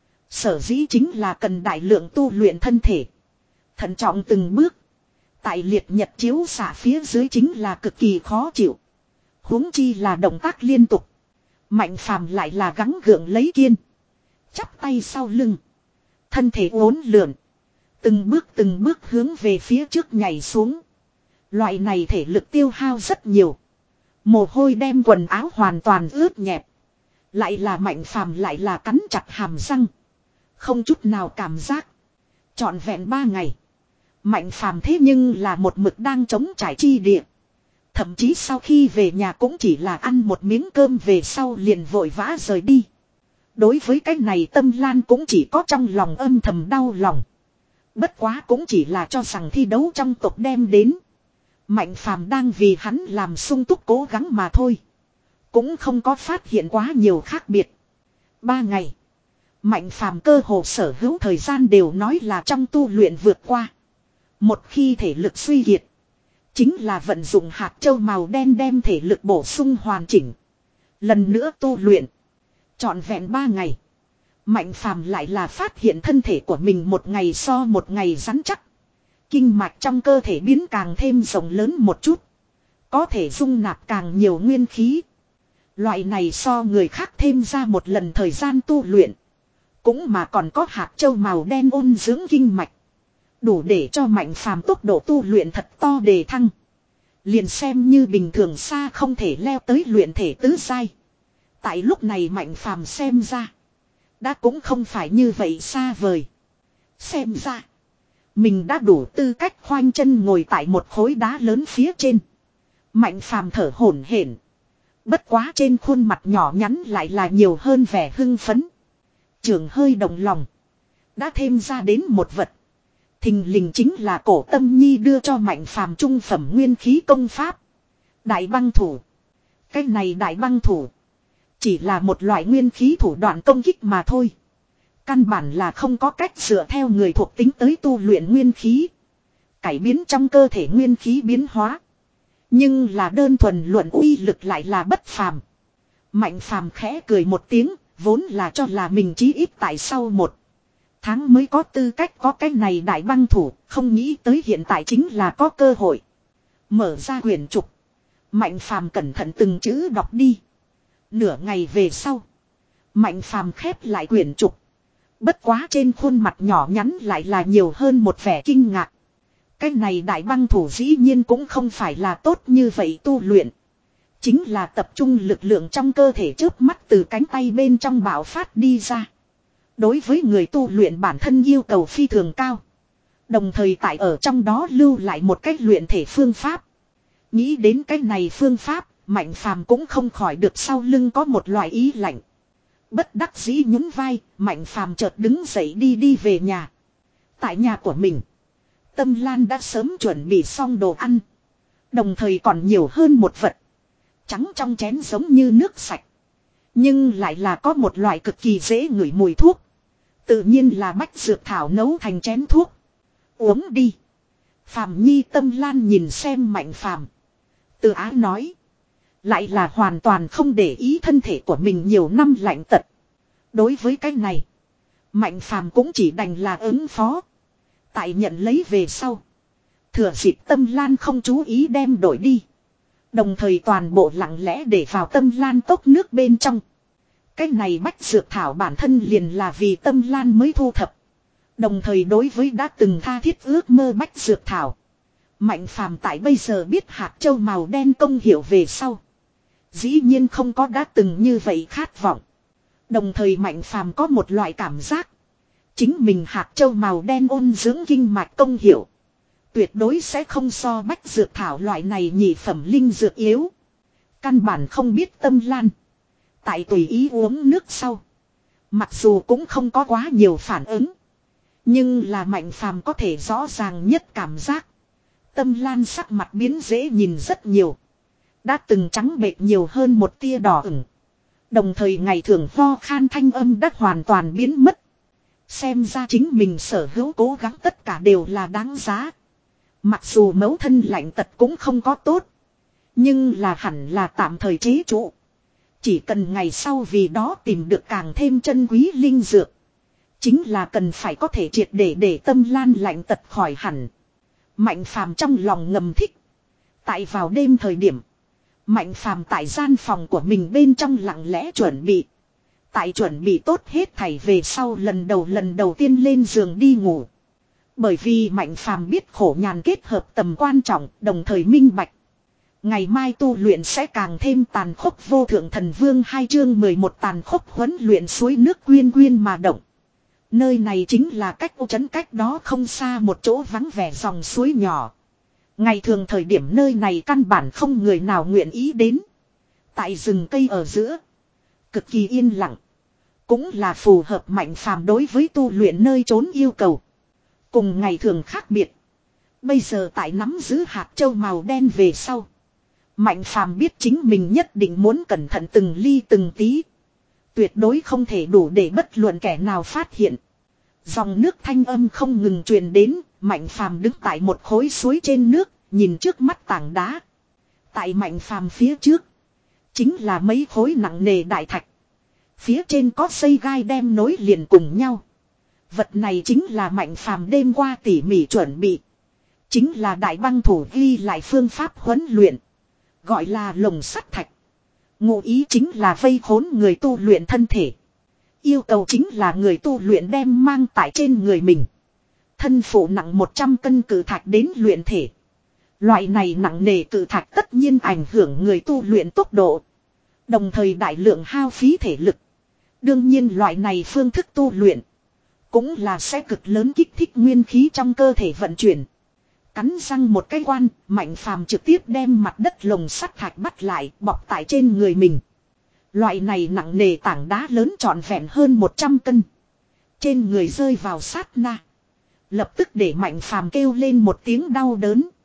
Sở dĩ chính là cần đại lượng tu luyện thân thể. Thận trọng từng bước. Tại liệt nhật chiếu xạ phía dưới chính là cực kỳ khó chịu. Huống chi là động tác liên tục. Mạnh phàm lại là gắng gượng lấy kiên. Chắp tay sau lưng. Thân thể uốn lượn. Từng bước từng bước hướng về phía trước nhảy xuống. Loại này thể lực tiêu hao rất nhiều. Mồ hôi đem quần áo hoàn toàn ướt nhẹp. Lại là mạnh phàm lại là cắn chặt hàm răng. Không chút nào cảm giác. Trọn vẹn ba ngày. Mạnh phàm thế nhưng là một mực đang chống trải chi địa. Thậm chí sau khi về nhà cũng chỉ là ăn một miếng cơm về sau liền vội vã rời đi. Đối với cái này Tâm Lan cũng chỉ có trong lòng âm thầm đau lòng. Bất quá cũng chỉ là cho rằng thi đấu trong tộc đem đến. Mạnh phàm đang vì hắn làm sung túc cố gắng mà thôi. Cũng không có phát hiện quá nhiều khác biệt. Ba ngày. Mạnh phàm cơ hồ sở hữu thời gian đều nói là trong tu luyện vượt qua. Một khi thể lực suy kiệt. Chính là vận dụng hạt châu màu đen đem thể lực bổ sung hoàn chỉnh. Lần nữa tu luyện. Trọn vẹn ba ngày. Mạnh phàm lại là phát hiện thân thể của mình một ngày so một ngày rắn chắc. Kinh mạch trong cơ thể biến càng thêm rộng lớn một chút. Có thể dung nạp càng nhiều nguyên khí. Loại này so người khác thêm ra một lần thời gian tu luyện. Cũng mà còn có hạt châu màu đen ôn dưỡng kinh mạch. Đủ để cho mạnh phàm tốc độ tu luyện thật to đề thăng. Liền xem như bình thường xa không thể leo tới luyện thể tứ giai. Tại lúc này mạnh phàm xem ra. Đã cũng không phải như vậy xa vời. Xem ra. Mình đã đủ tư cách khoanh chân ngồi tại một khối đá lớn phía trên. Mạnh phàm thở hổn hển. Bất quá trên khuôn mặt nhỏ nhắn lại là nhiều hơn vẻ hưng phấn. Trường hơi động lòng. Đã thêm ra đến một vật. Thình lình chính là cổ Tâm Nhi đưa cho mạnh phàm trung phẩm nguyên khí công pháp. Đại băng thủ. Cái này đại băng thủ. Chỉ là một loại nguyên khí thủ đoạn công kích mà thôi. Căn bản là không có cách dựa theo người thuộc tính tới tu luyện nguyên khí. Cải biến trong cơ thể nguyên khí biến hóa. Nhưng là đơn thuần luận uy lực lại là bất phàm. Mạnh phàm khẽ cười một tiếng, vốn là cho là mình chí ít tại sau một tháng mới có tư cách có cái này đại băng thủ, không nghĩ tới hiện tại chính là có cơ hội. Mở ra quyển trục. Mạnh phàm cẩn thận từng chữ đọc đi. Nửa ngày về sau. Mạnh phàm khép lại quyển trục. Bất quá trên khuôn mặt nhỏ nhắn lại là nhiều hơn một vẻ kinh ngạc. Cái này đại băng thủ dĩ nhiên cũng không phải là tốt như vậy tu luyện. Chính là tập trung lực lượng trong cơ thể chớp mắt từ cánh tay bên trong bạo phát đi ra. Đối với người tu luyện bản thân yêu cầu phi thường cao. Đồng thời tại ở trong đó lưu lại một cách luyện thể phương pháp. Nghĩ đến cái này phương pháp, Mạnh phàm cũng không khỏi được sau lưng có một loại ý lạnh. Bất đắc dĩ nhún vai, Mạnh phàm chợt đứng dậy đi đi về nhà. Tại nhà của mình, Tâm Lan đã sớm chuẩn bị xong đồ ăn. Đồng thời còn nhiều hơn một vật. Trắng trong chén giống như nước sạch. Nhưng lại là có một loại cực kỳ dễ ngửi mùi thuốc. Tự nhiên là bách dược thảo nấu thành chén thuốc. Uống đi. Phàm Nhi. Tâm Lan nhìn xem Mạnh phàm. Từ ái nói. Lại là hoàn toàn không để ý thân thể của mình nhiều năm lạnh tật. Đối với cái này, Mạnh phàm cũng chỉ đành là ứng phó. Tại nhận lấy về sau, thừa dịp Tâm Lan không chú ý đem đổi đi. Đồng thời toàn bộ lặng lẽ để vào Tâm Lan cốc nước bên trong. Cái này bách dược thảo bản thân liền là vì Tâm Lan mới thu thập. Đồng thời đối với đã từng tha thiết ước mơ bách dược thảo, Mạnh phàm tại bây giờ biết hạt châu màu đen công hiệu về sau, dĩ nhiên không có đã từng như vậy khát vọng. Đồng thời Mạnh phàm có một loại cảm giác, chính mình hạt châu màu đen ôn dưỡng kinh mạch công hiệu, tuyệt đối sẽ không so bách dược thảo loại này nhị phẩm linh dược yếu. Căn bản không biết Tâm Lan tại tùy ý uống nước sau, mặc dù cũng không có quá nhiều phản ứng, nhưng là Mạnh phàm có thể rõ ràng nhất cảm giác Tâm Lan sắc mặt biến dễ nhìn rất nhiều. Đã từng trắng bệch nhiều hơn một tia đỏ ửng. Đồng thời ngày thường ho khan thanh âm đã hoàn toàn biến mất. Xem ra chính mình sở hữu cố gắng tất cả đều là đáng giá. Mặc dù mẫu thân lạnh tật cũng không có tốt, nhưng là hẳn là tạm thời chế trụ. Chỉ cần ngày sau vì đó tìm được càng thêm chân quý linh dược, chính là cần phải có thể triệt để để Tâm Lan lạnh tật khỏi hẳn. Mạnh phàm trong lòng ngầm thích. Tại vào đêm thời điểm, Mạnh phàm tại gian phòng của mình bên trong lặng lẽ chuẩn bị. Tại chuẩn bị tốt hết thảy về sau lần đầu lần đầu tiên lên giường đi ngủ. Bởi vì Mạnh phàm biết khổ nhàn kết hợp tầm quan trọng, đồng thời minh bạch. Ngày mai tu luyện sẽ càng thêm tàn khốc. Vô thượng thần vương hai chương mười một tàn khốc huấn luyện suối nước quyên quyên mà động. Nơi này chính là cách ô trấn cách đó không xa một chỗ vắng vẻ dòng suối nhỏ. Ngày thường thời điểm nơi này căn bản không người nào nguyện ý đến. Tại rừng cây ở giữa, cực kỳ yên lặng. Cũng là phù hợp Mạnh phàm đối với tu luyện nơi trốn yêu cầu. Cùng ngày thường khác biệt. Bây giờ tại nắm giữ hạt châu màu đen về sau, Mạnh phàm biết chính mình nhất định muốn cẩn thận từng ly từng tí. Tuyệt đối không thể đủ để bất luận kẻ nào phát hiện. Dòng nước thanh âm không ngừng truyền đến. Mạnh phàm đứng tại một khối suối trên nước, nhìn trước mắt tảng đá. Tại Mạnh phàm phía trước, chính là mấy khối nặng nề đại thạch. Phía trên có dây gai đem nối liền cùng nhau. Vật này chính là Mạnh phàm đêm qua tỉ mỉ chuẩn bị. Chính là đại băng thủ ghi lại phương pháp huấn luyện. Gọi là lồng sắt thạch. Ngụ ý chính là vây khốn người tu luyện thân thể. Yêu cầu chính là người tu luyện đem mang tại trên người mình. Thân phụ nặng một trăm cân cự thạch đến luyện thể. Loại này nặng nề cự thạch tất nhiên ảnh hưởng người tu luyện tốc độ. Đồng thời đại lượng hao phí thể lực. Đương nhiên loại này phương thức tu luyện cũng là sẽ cực lớn kích thích nguyên khí trong cơ thể vận chuyển. Cắn răng một cái quan, Mạnh phàm trực tiếp đem mặt đất lồng sắt thạch bắt lại, bọc tại trên người mình. Loại này nặng nề tảng đá lớn trọn vẹn hơn một trăm cân. Trên người rơi vào sát na, lập tức để Mạnh phàm kêu lên một tiếng đau đớn.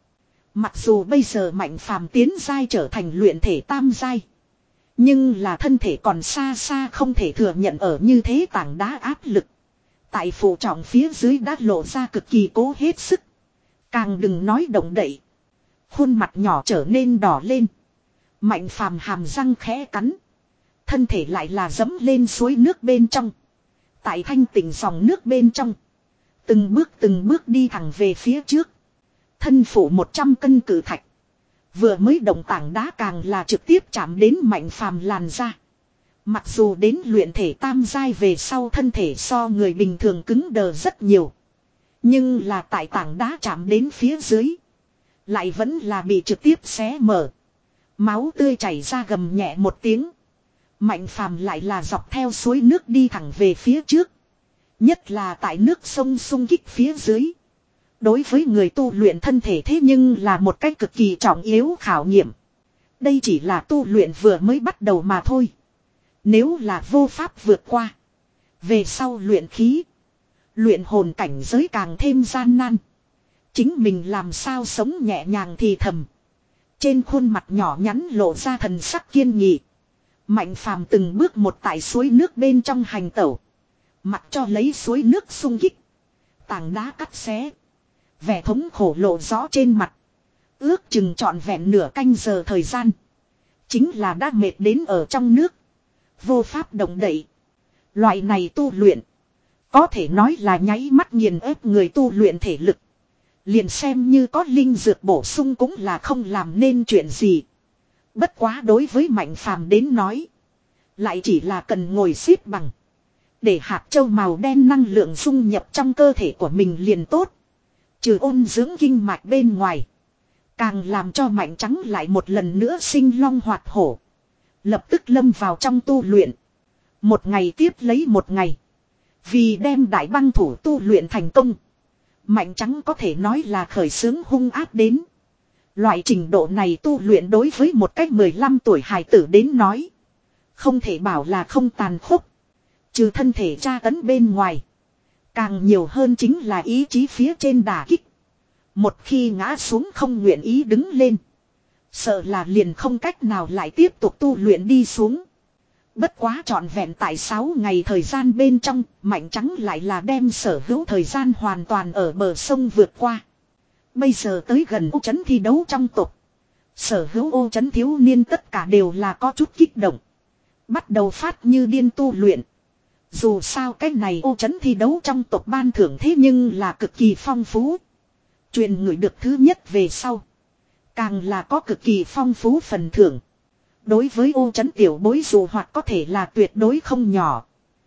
Mặc dù bây giờ Mạnh Phàm tiến giai trở thành luyện thể tam giai. Nhưng là thân thể còn xa xa không thể thừa nhận ở như thế tảng đá áp lực. Tại phụ trọng phía dưới đã lộ ra cực kỳ cố hết sức. Càng đừng nói động đậy. Khuôn mặt nhỏ trở nên đỏ lên. Mạnh Phàm hàm răng khẽ cắn. Thân thể lại là dẫm lên suối nước bên trong. Tại thanh tịnh dòng nước bên trong. Từng bước từng bước đi thẳng về phía trước. Thân phủ một trăm cân cự thạch. Vừa mới động tảng đá càng là trực tiếp chạm đến Mạnh Phàm làn da. Mặc dù đến luyện thể tam giai về sau thân thể so người bình thường cứng đờ rất nhiều. Nhưng là tại tảng đá chạm đến phía dưới. Lại vẫn là bị trực tiếp xé mở. Máu tươi chảy ra gầm nhẹ một tiếng. Mạnh Phàm lại là dọc theo suối nước đi thẳng về phía trước. Nhất là tại nước sông xung kích phía dưới. Đối với người tu luyện thân thể thế nhưng là một cách cực kỳ trọng yếu khảo nghiệm. Đây chỉ là tu luyện vừa mới bắt đầu mà thôi. Nếu là vô pháp vượt qua. Về sau luyện khí. Luyện hồn cảnh giới càng thêm gian nan. Chính mình làm sao sống nhẹ nhàng thì thầm. Trên khuôn mặt nhỏ nhắn lộ ra thần sắc kiên nghị. Mạnh Phàm từng bước một tại suối nước bên trong hành tẩu. Mặc cho lấy suối nước xung kích. Tảng đá cắt xé. Vẻ thống khổ lộ rõ trên mặt. Ước chừng trọn vẹn nửa canh giờ thời gian. Chính là đã mệt đến ở trong nước. Vô pháp động đậy. Loại này tu luyện. Có thể nói là nháy mắt nghiền ép người tu luyện thể lực. Liền xem như có linh dược bổ sung cũng là không làm nên chuyện gì. Bất quá đối với Mạnh Phàm đến nói. Lại chỉ là cần ngồi xếp bằng. Để hạt châu màu đen năng lượng dung nhập trong cơ thể của mình liền tốt. Trừ ôn dưỡng kinh mạch bên ngoài. Càng làm cho Mạnh Trắng lại một lần nữa sinh long hoạt hổ. Lập tức lâm vào trong tu luyện. Một ngày tiếp lấy một ngày. Vì đem đại băng thủ tu luyện thành công. Mạnh Trắng có thể nói là khởi xướng hung ác đến. Loại trình độ này tu luyện đối với một cách mười lăm tuổi hài tử đến nói. Không thể bảo là không tàn khốc. Trừ thân thể tra tấn bên ngoài. Càng nhiều hơn chính là ý chí phía trên đả kích. Một khi ngã xuống không nguyện ý đứng lên. Sợ là liền không cách nào lại tiếp tục tu luyện đi xuống. Bất quá trọn vẹn tại sáu ngày thời gian bên trong, Mạnh Trắng lại là đem sở hữu thời gian hoàn toàn ở bờ sông vượt qua. Bây giờ tới gần ô trấn thi đấu trong tộc. Sở hữu ô trấn thiếu niên tất cả đều là có chút kích động. Bắt đầu phát như điên tu luyện. Dù sao cái này ô trấn thi đấu trong tộc ban thưởng thế nhưng là cực kỳ phong phú. Truyền người được thứ nhất về sau. Càng là có cực kỳ phong phú phần thưởng. Đối với ô trấn tiểu bối dù hoặc có thể là tuyệt đối không nhỏ.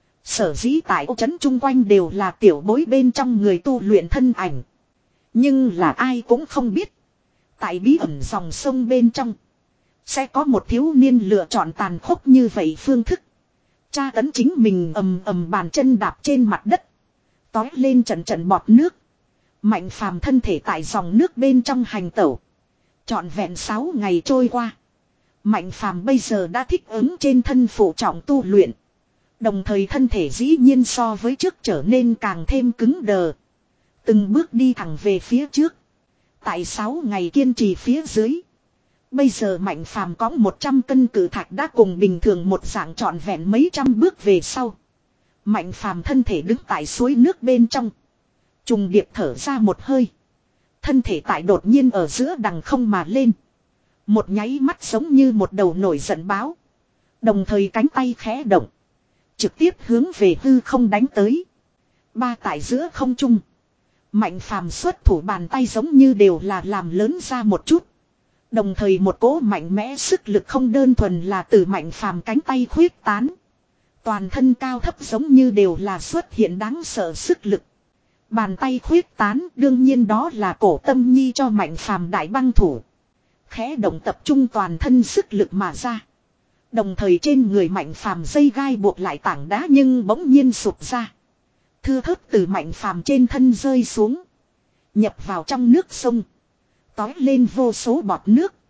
Sở dĩ tại ô trấn chung quanh đều là tiểu bối bên trong người tu luyện thân ảnh. Nhưng là ai cũng không biết. Tại bí ẩn dòng sông bên trong. Sẽ có một thiếu niên lựa chọn tàn khốc như vậy phương thức. Tra tấn chính mình ầm ầm bàn chân đạp trên mặt đất. Tói lên trận trận bọt nước. Mạnh Phàm thân thể tại dòng nước bên trong hành tẩu. Trọn vẹn sáu ngày trôi qua. Mạnh Phàm bây giờ đã thích ứng trên thân phụ trọng tu luyện. Đồng thời thân thể dĩ nhiên so với trước trở nên càng thêm cứng đờ. Từng bước đi thẳng về phía trước. Tại sáu ngày kiên trì phía dưới. Bây giờ Mạnh Phàm có một trăm cân cự thạch đã cùng bình thường một dạng trọn vẹn mấy trăm bước về sau. Mạnh Phàm thân thể đứng tại suối nước bên trong. Trùng điệp thở ra một hơi. Thân thể tại đột nhiên ở giữa đằng không mà lên. Một nháy mắt giống như một đầu nổi giận báo. Đồng thời cánh tay khẽ động. Trực tiếp hướng về hư không đánh tới. Ba tại giữa không trung. Mạnh Phàm xuất thủ bàn tay giống như đều là làm lớn ra một chút. Đồng thời một cỗ mạnh mẽ sức lực không đơn thuần là từ Mạnh Phàm cánh tay khuyết tán. Toàn thân cao thấp giống như đều là xuất hiện đáng sợ sức lực. Bàn tay khuyết tán đương nhiên đó là cổ tâm nhi cho Mạnh Phàm đại băng thủ. Khẽ động tập trung toàn thân sức lực mà ra. Đồng thời trên người Mạnh Phàm dây gai buộc lại tảng đá nhưng bỗng nhiên sụp ra. Thưa thớt từ Mạnh Phàm trên thân rơi xuống. Nhập vào trong nước sông. Tói lên vô số bọt nước.